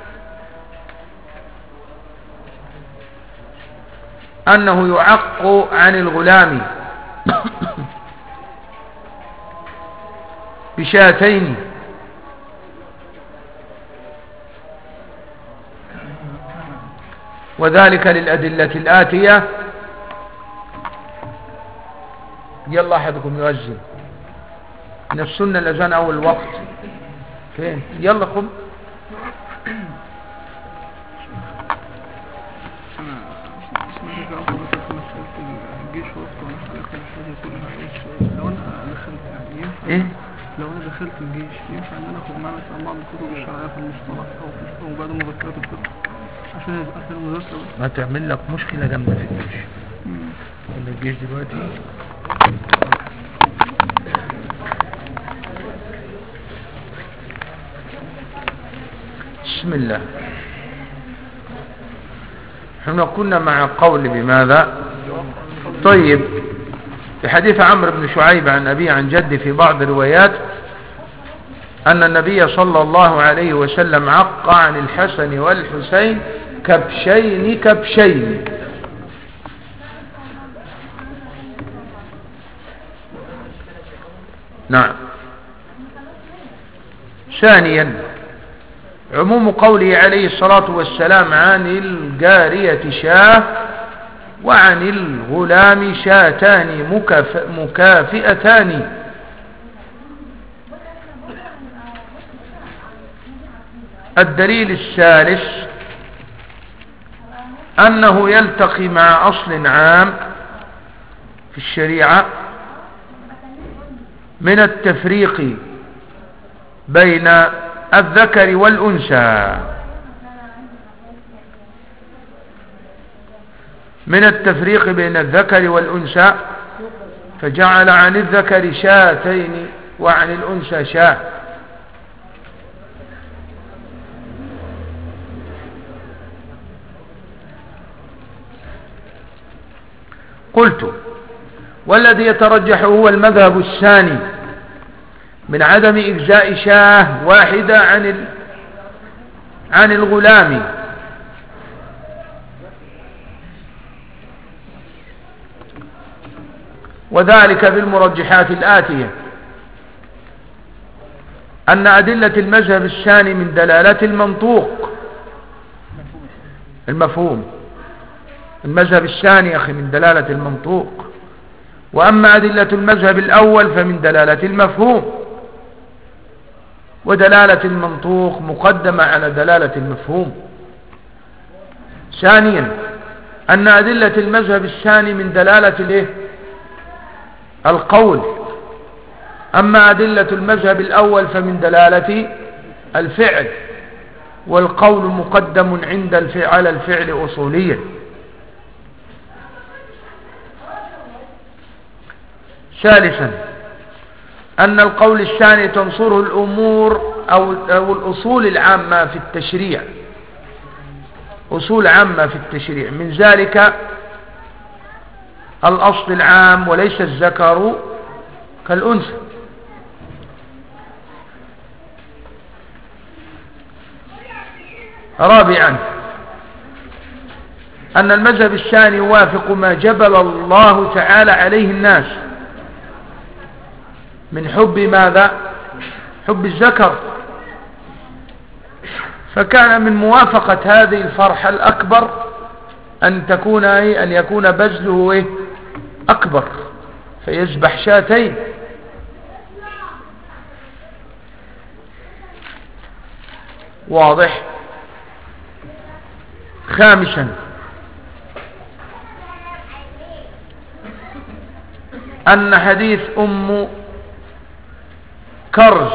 أنه يعق عن الغلام بشاتين، وذلك للأدلة الآتية. يلا أحدكم يؤذن، من السنة الأذان أول وقت فين؟ يلا قم. ايه لو انا دخلت الجيش ينفع ان انا اخد معايا مثلا بعض الكتب الشرعيه في المصطلح او بعض مذكرات الفقه عشان المذاكره ما تعمل لك مشكله جامده في الجيش. الجيش دلوقتي بسم الله. احنا كنا مع قول بماذا؟ طيب، في حديث عمرو بن شعيب عن أبي عن جدي في بعض الروايات أن النبي صلى الله عليه وسلم عق عن الحسن والحسين كبشين كبشين. نعم. ثانيا عموم قوله عليه الصلاة والسلام عن الجارية شاه وعن الغلام شاتان مكافئتان. الدليل الثالث أنه يلتقي مع أصل عام في الشريعة من التفريق بين الذكر والأنثى، من التفريق بين الذكر والأنثى، فجعل عن الذكر شاتين وعن الأنثى شاة. قلت والذي يترجح هو المذهب الثاني من عدم إجزاء شاه واحدة عن الغلام، وذلك بالمرجحات الآتية: أن أدلة المذهب الثاني من دلالة المنطوق المفهوم. المذهب الثاني أخي من دلالة المنطوق، وأما أدلة المذهب الأول فمن دلالة المفهوم، ودلالة المنطوق مقدمة على دلالة المفهوم. ثانيا أن أدلة المذهب الثاني من دلالة القول، أما أدلة المذهب الأول فمن دلالة الفعل، والقول مقدم على الفعل أصوليا. ثالثا أن القول الثاني تنصره الأمور أو الأصول العامة في التشريع، أصول عامة في التشريع، من ذلك الأصل العام وليس الذكر كالأنثى. رابعا أن المذهب الثاني يوافق ما جبل الله تعالى عليه الناس من حب ماذا؟ حب الذكر، فكان من موافقة هذه الفرحة الأكبر أن يكون بذله أكبر، فيذبح شاتين. واضح؟ خامسا أن حديث أم كرز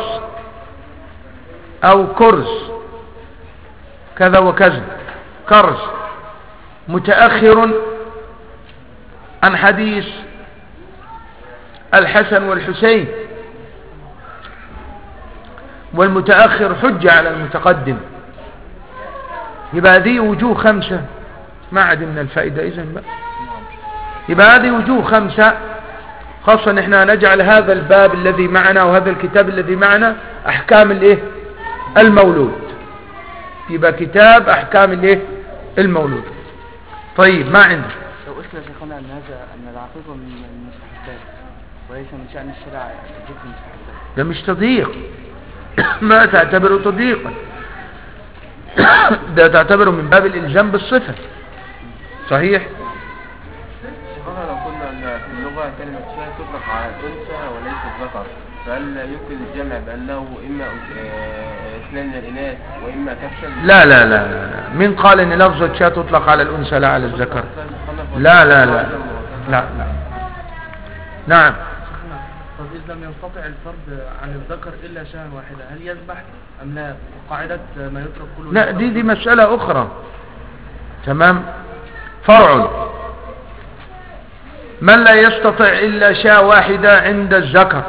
أو كرز كذا وكذا كرز متأخر عن حديث الحسن والحسين، والمتأخر حجة على المتقدم. يبقى هذه وجوه خمسة، ما عاد من الفائدة إذن بقى. يبقى هذه وجوه خمسة، خاصة نحن نجعل هذا الباب الذي معنا وهذا الكتاب الذي معنا أحكام الايه المولود. يبقى كتاب أحكام الايه المولود. طيب ما عندك لو قلنا شيخنا أن العقيقة من المستحبات وليس من شأن الشرع ذكر المستحبات، ده مش تضييق. ما تعتبره تضييقا، ده تعتبره من باب الإلزام بالصفة. صحيح. شيخنا لو قلنا أن في اللغة كلمة شاه تطلق على الأنثى وليس الذكر، فهل يمكن الجمع بأنه إما اثنان من الإناث وإما كبشا؟ لا لا لا لا. من قال إن لفظة شاه تطلق على الأنثى لا على الذكر؟ لا لا لا لا لا. نعم. طب إذا لم يستطع الفرد عن الذكر إلا شاة واحدة هل يذبح أم لا؟ وقاعدة ما يترك كله. لا دي مسألة أخرى. تمام. فرع من لا يستطع إلا شاة واحدة عند الذكر.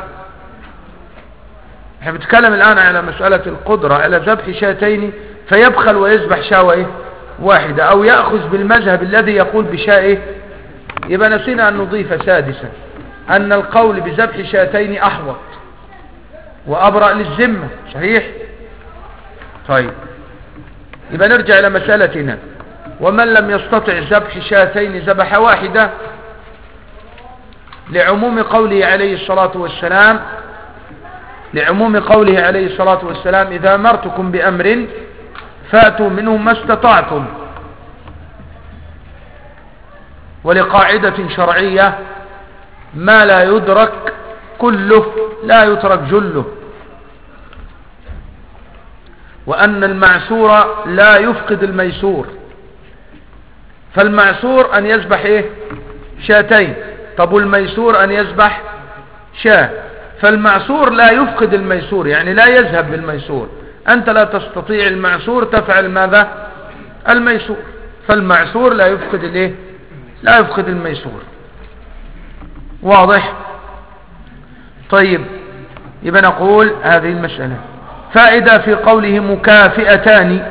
احنا بنتكلم الآن على مسألة القدرة على ذبح شاتين، فيبخل ويذبح شاة واحدة، أو يأخذ بالمذهب الذي يقول بشاة. يبقى نسينا أن نضيف سادسا أن القول بذبح شاتين أحوط وأبرأ للذمة. صحيح. طيب يبقى نرجع إلى مسألتنا. ومن لم يستطع ذبح شاتين ذبح واحدة، لعموم قوله عليه الصلاة والسلام إذا أمرتكم بأمر فأتوا منه ما استطعتم. ولقاعدة شرعية ما لا يدرك كله لا يترك جله، وأن المعسور لا يفقد الميسور. فالمعسور أن يذبح شاتين، طب والميسور أن يذبح شاة. فالمعسور لا يفقد الميسور، يعني لا يذهب بالميسور. أنت لا تستطيع المعسور تفعل ماذا؟ الميسور. فالمعسور لا يفقد الميسور. واضح؟ طيب يبقى نقول هذه المسألة. فائدة في قوله مكافئتان،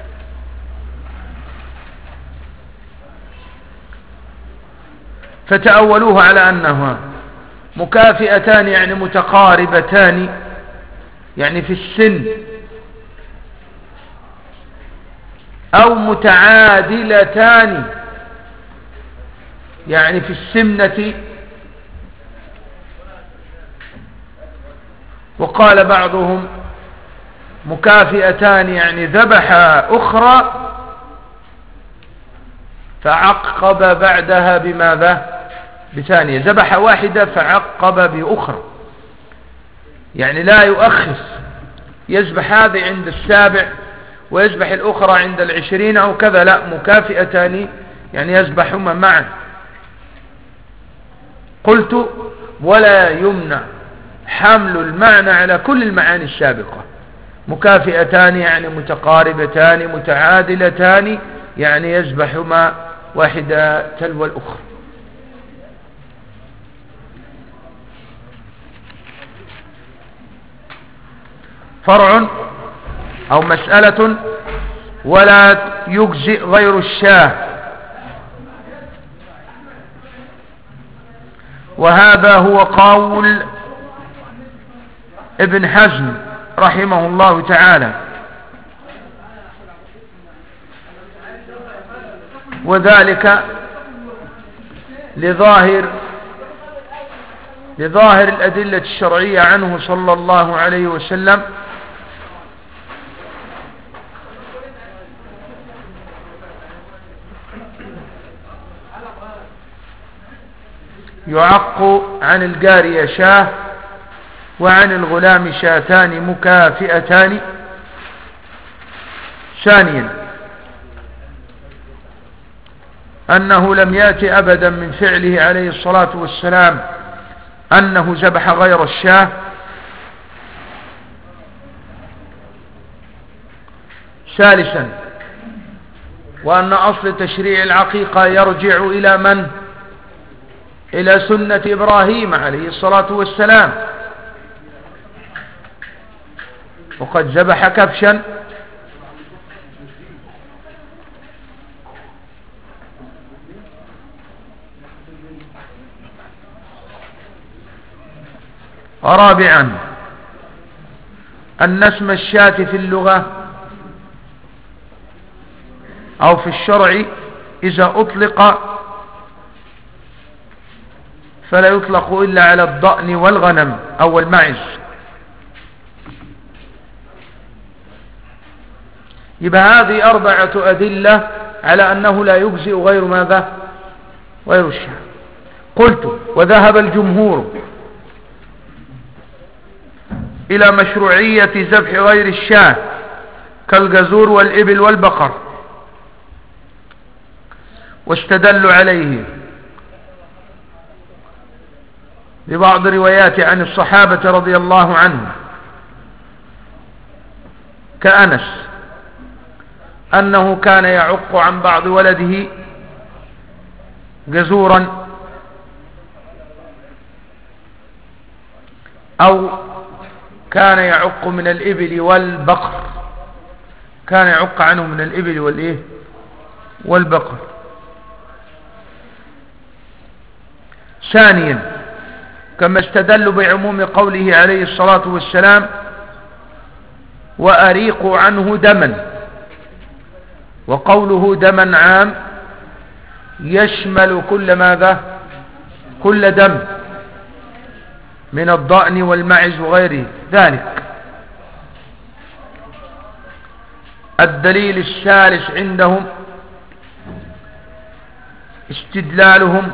فتأولوه على أنها مكافئتان يعني متقاربتان، يعني في السن، أو متعادلتان يعني في السمنة. وقال بعضهم مكافئتان يعني ذبح أخرى فعقب بعدها بماذا؟ بثانية. ذبح واحدة فعقب بأخرى، يعني لا يؤخر، يذبح هذه عند 7 ويذبح الأخرى عند 20 أو كذا. لا، مكافئتان يعني يذبحهما معا. قلت ولا يمنع حمل المعنى على كل المعاني السابقة. مكافئتان يعني متقاربتان متعادلتان، يعني يذبحهما واحدة تلو الأخرى. فرع أو مسألة ولا يجزئ غير الشاه. وهذا هو قول ابن حزم رحمه الله تعالى، وذلك لظاهر الأدلة الشرعية عنه صلى الله عليه وسلم، يعق عن الجارية شاه وعن الغلام شاتان مكافئتان. ثانيا أنه لم يأتي أبدا من فعله عليه الصلاة والسلام أنه ذبح غير الشاة. ثالثا وأن أصل تشريع العقيقة يرجع إلى من؟ إلى سنة إبراهيم عليه الصلاة والسلام، وقد ذبح كبشا رابعا أن اسم الشاة في اللغة أو في الشرع إذا أطلق فلا يطلق إلا على الضأن والغنم أو المعز. يبقى هذه 4 أدلة على أنه لا يجزئ غير ماذا؟ غير الشاة. قلت وذهب الجمهور إلى مشروعية ذبح غير الشاة كالجزور والإبل والبقر، واستدلوا عليه ببعض روايات عن الصحابة رضي الله عنهم كأنس أنه كان يعق عن بعض ولده جزورا أو كان يعق من الإبل والبقر، كان يعق عنه من الإبل والإيه والبقر. ثانيا كما استدلوا بعموم قوله عليه الصلاة والسلام وأريقوا عنه دما، وقوله دما عام يشمل كل ماذا؟ كل دم من الضأن والمعز وغيره ذلك. الدليل الثالث عندهم استدلالهم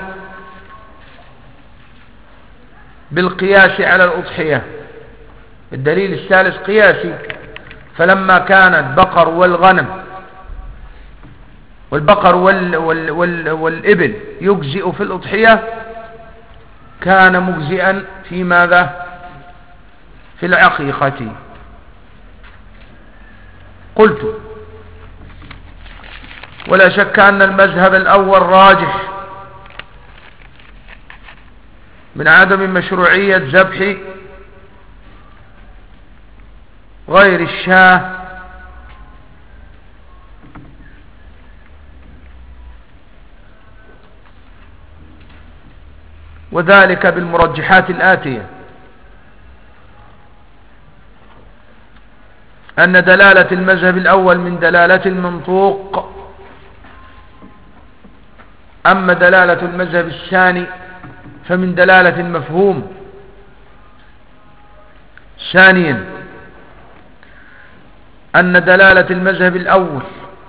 بالقياس على الأضحية. الدليل الثالث قياسي، فلما كان البقر والغنم والبقر والإبل يجزئ في الأضحية كان مجزئا في ماذا؟ في العقيقة. قلت ولا شك أن المذهب الأول راجح من عدم مشروعية ذبح غير الشاة وذلك بالمرجحات الآتية: أن دلالة المذهب الأول من دلالة المنطوق، أما دلالة المذهب الثاني فمن دلالة المفهوم. ثانيا أن دلالة المذهب الأول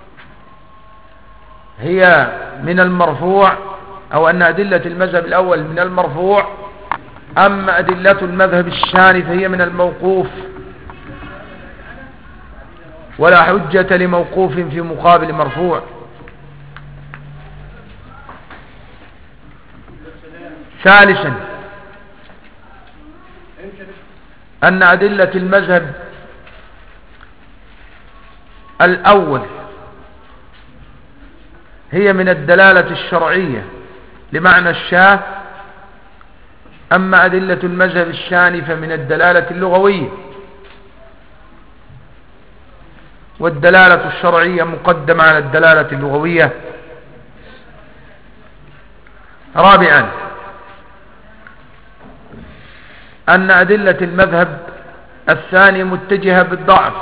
هي من المرفوع، أو أن أدلة المذهب الأول من المرفوع، أما أدلة المذهب الثاني فهي من الموقوف، ولا حجة لموقوف في مقابل مرفوع. ثالثا أن أدلة المذهب الأول هي من الدلالة الشرعية لمعنى الشاة، أما أدلة المذهب الثاني فمن الدلالة اللغوية، والدلالة الشرعية مقدمة على الدلالة اللغوية. رابعا أن أدلة المذهب الثاني متجهة بالضعف،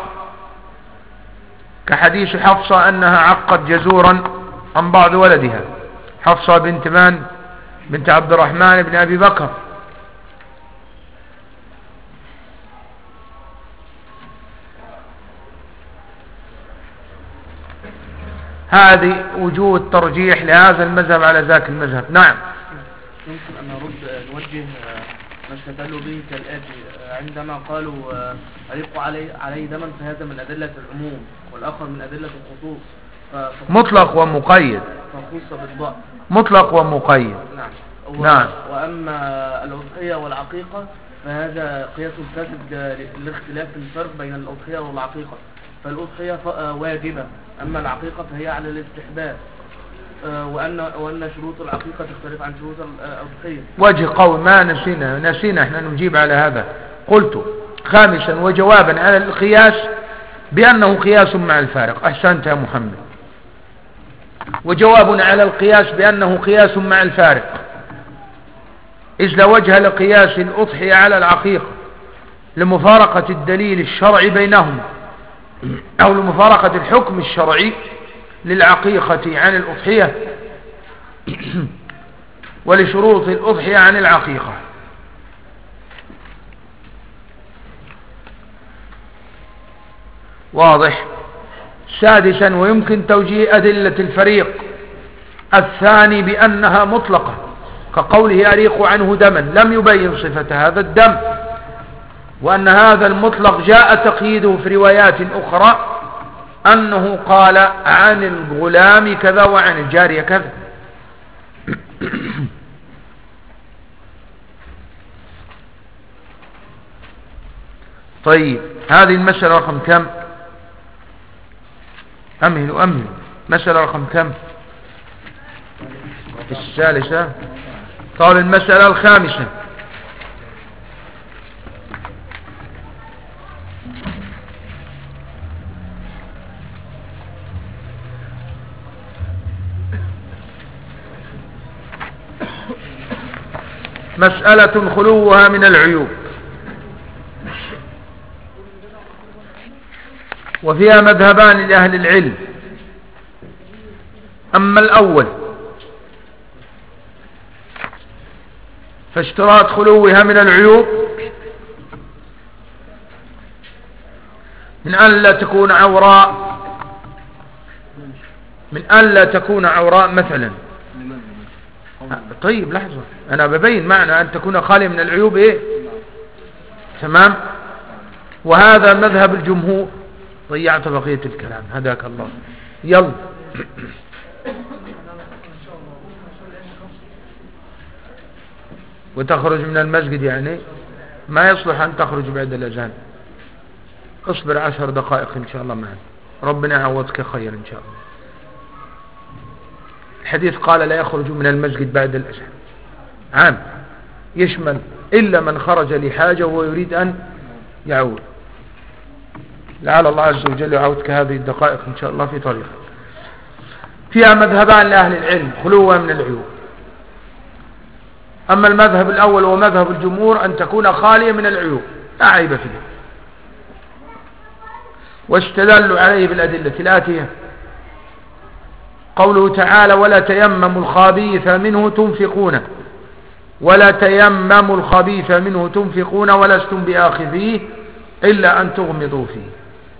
كحديث حفصة أنها عقت جزورا عن بعض ولدها، حفصة بنت من؟ بنت عبد الرحمن بن أبي بكر. هذه وجوه الترجيح لهذا المذهب على ذاك المذهب. نعم. يمكن أن نوجه ما استدلوا به كالآتي: عندما قالوا أريقوا عليه دما، فهذا من أدلة العموم والآخر من أدلة الخصوص، مطلق ومقيد. فخص بالضاء. مطلق ومقيد. نعم. نعم. وأما الأضحية والعقيقة فهذا قياس فاسد لاختلاف الفرق بين الأضحية والعقيقة. فالأضحية واجبة، أما العقيقة فهي على الاستحباب. وأن شروط العقيقة تختلف عن شروط الأضحية. وجه قول ما نسينا احنا نجيب على هذا. قلت خامسا وجوابا على القياس بأنه قياس مع الفارق. أحسنت يا محمد. وجوابنا على القياس بأنه قياس مع الفارق، إذ لا وجه لقياس الأضحية على العقيقة لمفارقة الدليل الشرعي بينهما، أو لمفارقة الحكم الشرعي للعقيقة عن الأضحية ولشروط الأضحية عن العقيقة. واضح. سادسا ويمكن توجيه أدلة الفريق الثاني بأنها مطلقة، كقوله أريق عنه دما، لم يبين صفة هذا الدم، وأن هذا المطلق جاء تقييده في روايات أخرى أنه قال عن الغلام كذا وعن الجارية كذا. طيب هذه المسألة رقم كم؟ أمهلوا مسألة رقم كم؟ الثالثة. قال المسألة الخامسة. مسألة خلوها من العيوب، وفيها مذهبان لأهل العلم. أما الأول فاشتراط خلوها من العيوب من أن لا تكون عوراء، مثلا. طيب لحظة، أنا ببين معنى أن تكون خالية من العيوب إيه؟ تمام. وهذا مذهب الجمهور. ضيعت بقية الكلام، هداك الله. يلا. وتخرج من المسجد، يعني ما يصلح أن تخرج بعد الأذان. اصبر 10 دقائق إن شاء الله معنا، ربنا يعوضك خير إن شاء الله. الحديث قال لا يخرج من المسجد بعد الأذان، عام يشمل إلا من خرج لحاجة ويريد أن يعود. لعل الله عز وجل يعودك هذه الدقائق إن شاء الله في طريقك. فيها مذهبان لأهل العلم خلوها من العيوب. أما المذهب الأول ومذهب الجمهور أن تكون خالية من العيوب لا عيب فيه، واستدلوا عليه بالأدلة الآتية. قوله تعالى ولا تيمموا الخبيث منه تنفقون ولستم بآخذيه إلا أن تغمضوا فيه.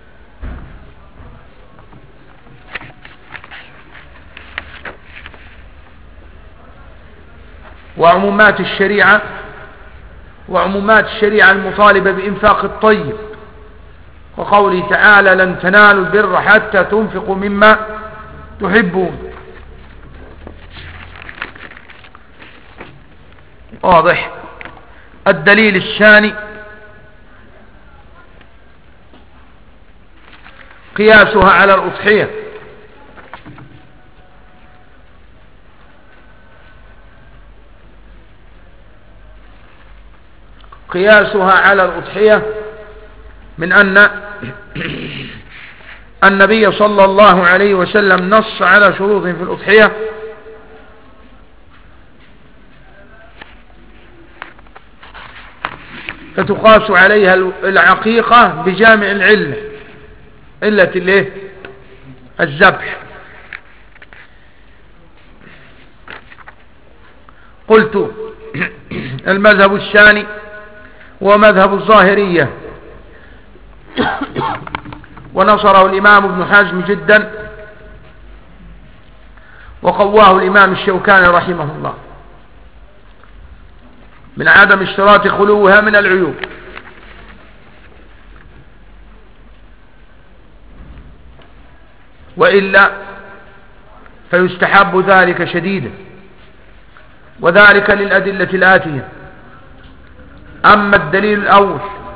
وعمومات الشريعة المطالبة بإنفاق الطيب، وقوله تعالى لن تنالوا البر حتى تنفقوا مما تحبون. واضح. الدليل الثاني قياسها على الأضحية، من أن النبي صلى الله عليه وسلم نص على شروط في الأضحية فتقاس عليها العقيقة بجامع علة الذبح. قلت المذهب الثاني ومذهب الظاهرية، ونصره الإمام ابن حزم جدا، وقواه الإمام الشوكاني رحمه الله من عدم اشتراط خلوها من العيوب. وإلا فيستحب ذلك شديدا، وذلك للأدلة الآتية. أما الدليل الأول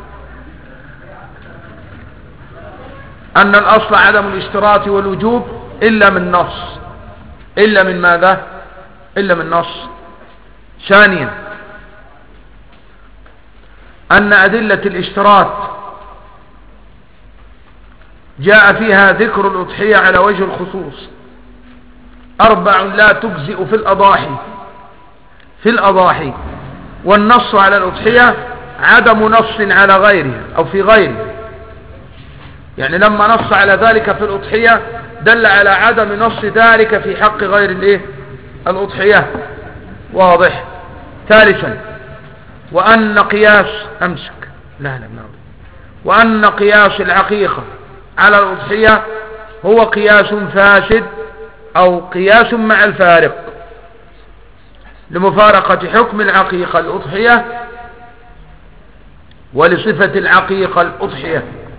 أن الأصل عدم الاشتراط والوجوب إلا من نص. إلا من ماذا؟ إلا من نص. ثانيا أن أدلة الاشتراط جاء فيها ذكر الأضحية على وجه الخصوص. 4 لا تجزئ في الأضاحي، والنص على الأضحية عدم نص على غيرها أو في غيره. يعني لما نص على ذلك في الأضحية دل على عدم نص ذلك في حق غير الأضحية. واضح. ثالثا وأن قياس وأن قياس العقيقة على الأضحية هو قياس فاسد أو قياس مع الفارق لمفارقة حكم العقيقة الأضحية ولصفة العقيقة الأضحية.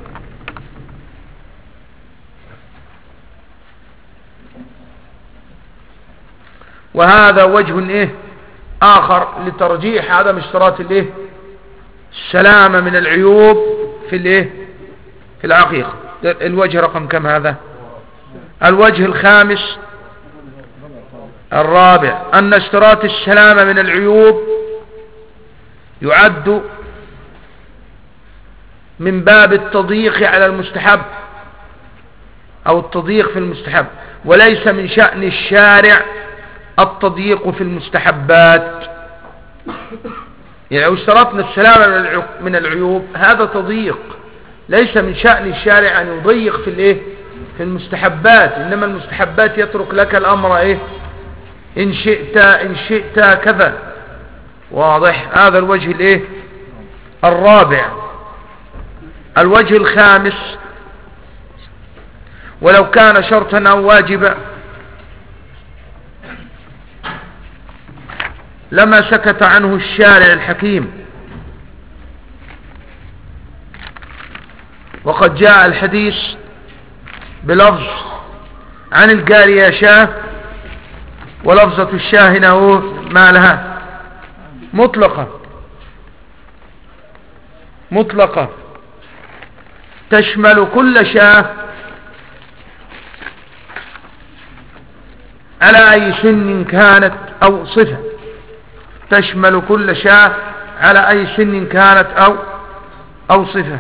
وهذا وجه آخر لترجيح عدم اشتراط السلامة من العيوب في العقيقة. الوجه رقم كم هذا؟ الوجه الخامس الرابع أن اشتراط السلامة من العيوب يعد من باب التضييق على المستحب أو التضييق في المستحب، وليس من شأن الشارع التضييق في المستحبات. يعني لو اشترطنا السلامة من العيوب هذا تضييق، ليس من شأن الشارع أن يضيق في المستحبات، إنما المستحبات يترك لك الأمر إن شئت كذا. واضح. هذا الوجه الرابع. الوجه الخامس ولو كان شرطا أو واجبا لما سكت عنه الشارع الحكيم، وقد جاء الحديث بلفظ عن الجارية شاه، ولفظة الشاه هنا ما لها مطلقة تشمل كل شاه على أي سن كانت أو صفة. تشمل كل شاه على أي سن كانت أو صفة.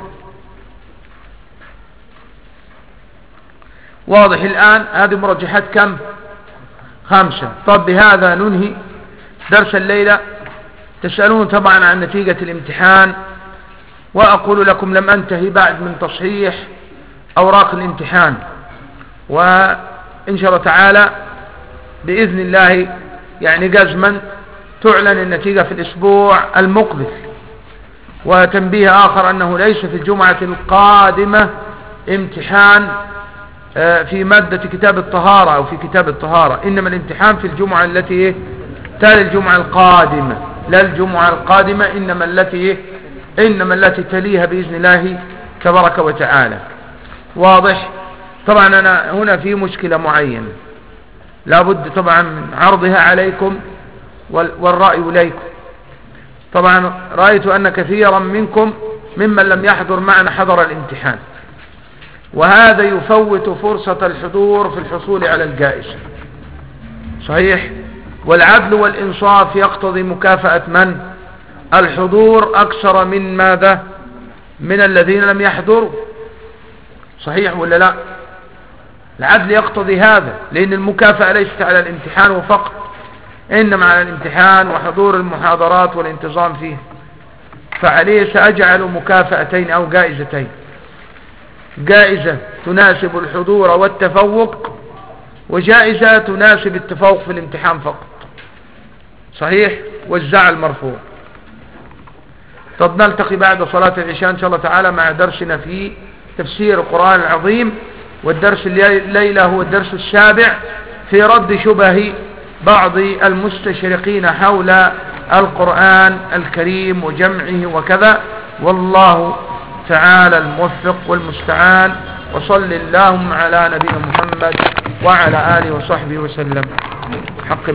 واضح الآن. هذه مرجحات كم؟ 5. طب بهذا ننهي درس الليلة. تسألون طبعا عن نتيجة الامتحان، وأقول لكم لم أنتهي بعد من تصحيح أوراق الامتحان، وإن شاء الله تعالى بإذن الله يعني جزما تعلن النتيجة في الأسبوع المقبل. وتنبيه آخر أنه ليس في الجمعة القادمة امتحان في مادة كتاب الطهارة أو في كتاب الطهارة، إنما الامتحان في الجمعة التي تالي الجمعة القادمة، لا الجمعة القادمة إنما التي تليها بإذن الله تبارك وتعالى. واضح. طبعا أنا هنا في مشكلة معينة لابد طبعا من عرضها عليكم والرأي إليكم. طبعا رأيت أن كثيرا منكم ممن لم يحضر معنا حضر الامتحان، وهذا يفوت فرصة الحضور في الحصول على الجائزة. صحيح. والعدل والإنصاف يقتضي مكافأة من؟ الحضور أكثر من ماذا؟ من الذين لم يحضروا. صحيح ولا لا؟ العدل يقتضي هذا، لأن المكافأة ليست على الامتحان فقط، إنما على الامتحان وحضور المحاضرات والانتظام فيه. فعليه سأجعل مكافأتين أو جائزتين: جائزة تناسب الحضور والتفوق، وجائزة تناسب التفوق في الامتحان فقط. صحيح. والزعل مرفوع. طب نلتقي بعد صلاة العشاء إن شاء الله تعالى مع درسنا في تفسير القرآن العظيم، والدرس الليلة هو الدرس السابع في رد شبه بعض المستشرقين حول القرآن الكريم وجمعه وكذا. والله تعالى الموفق والمستعان، وصل اللهم على نبينا محمد وعلى آله وصحبه وسلم. حق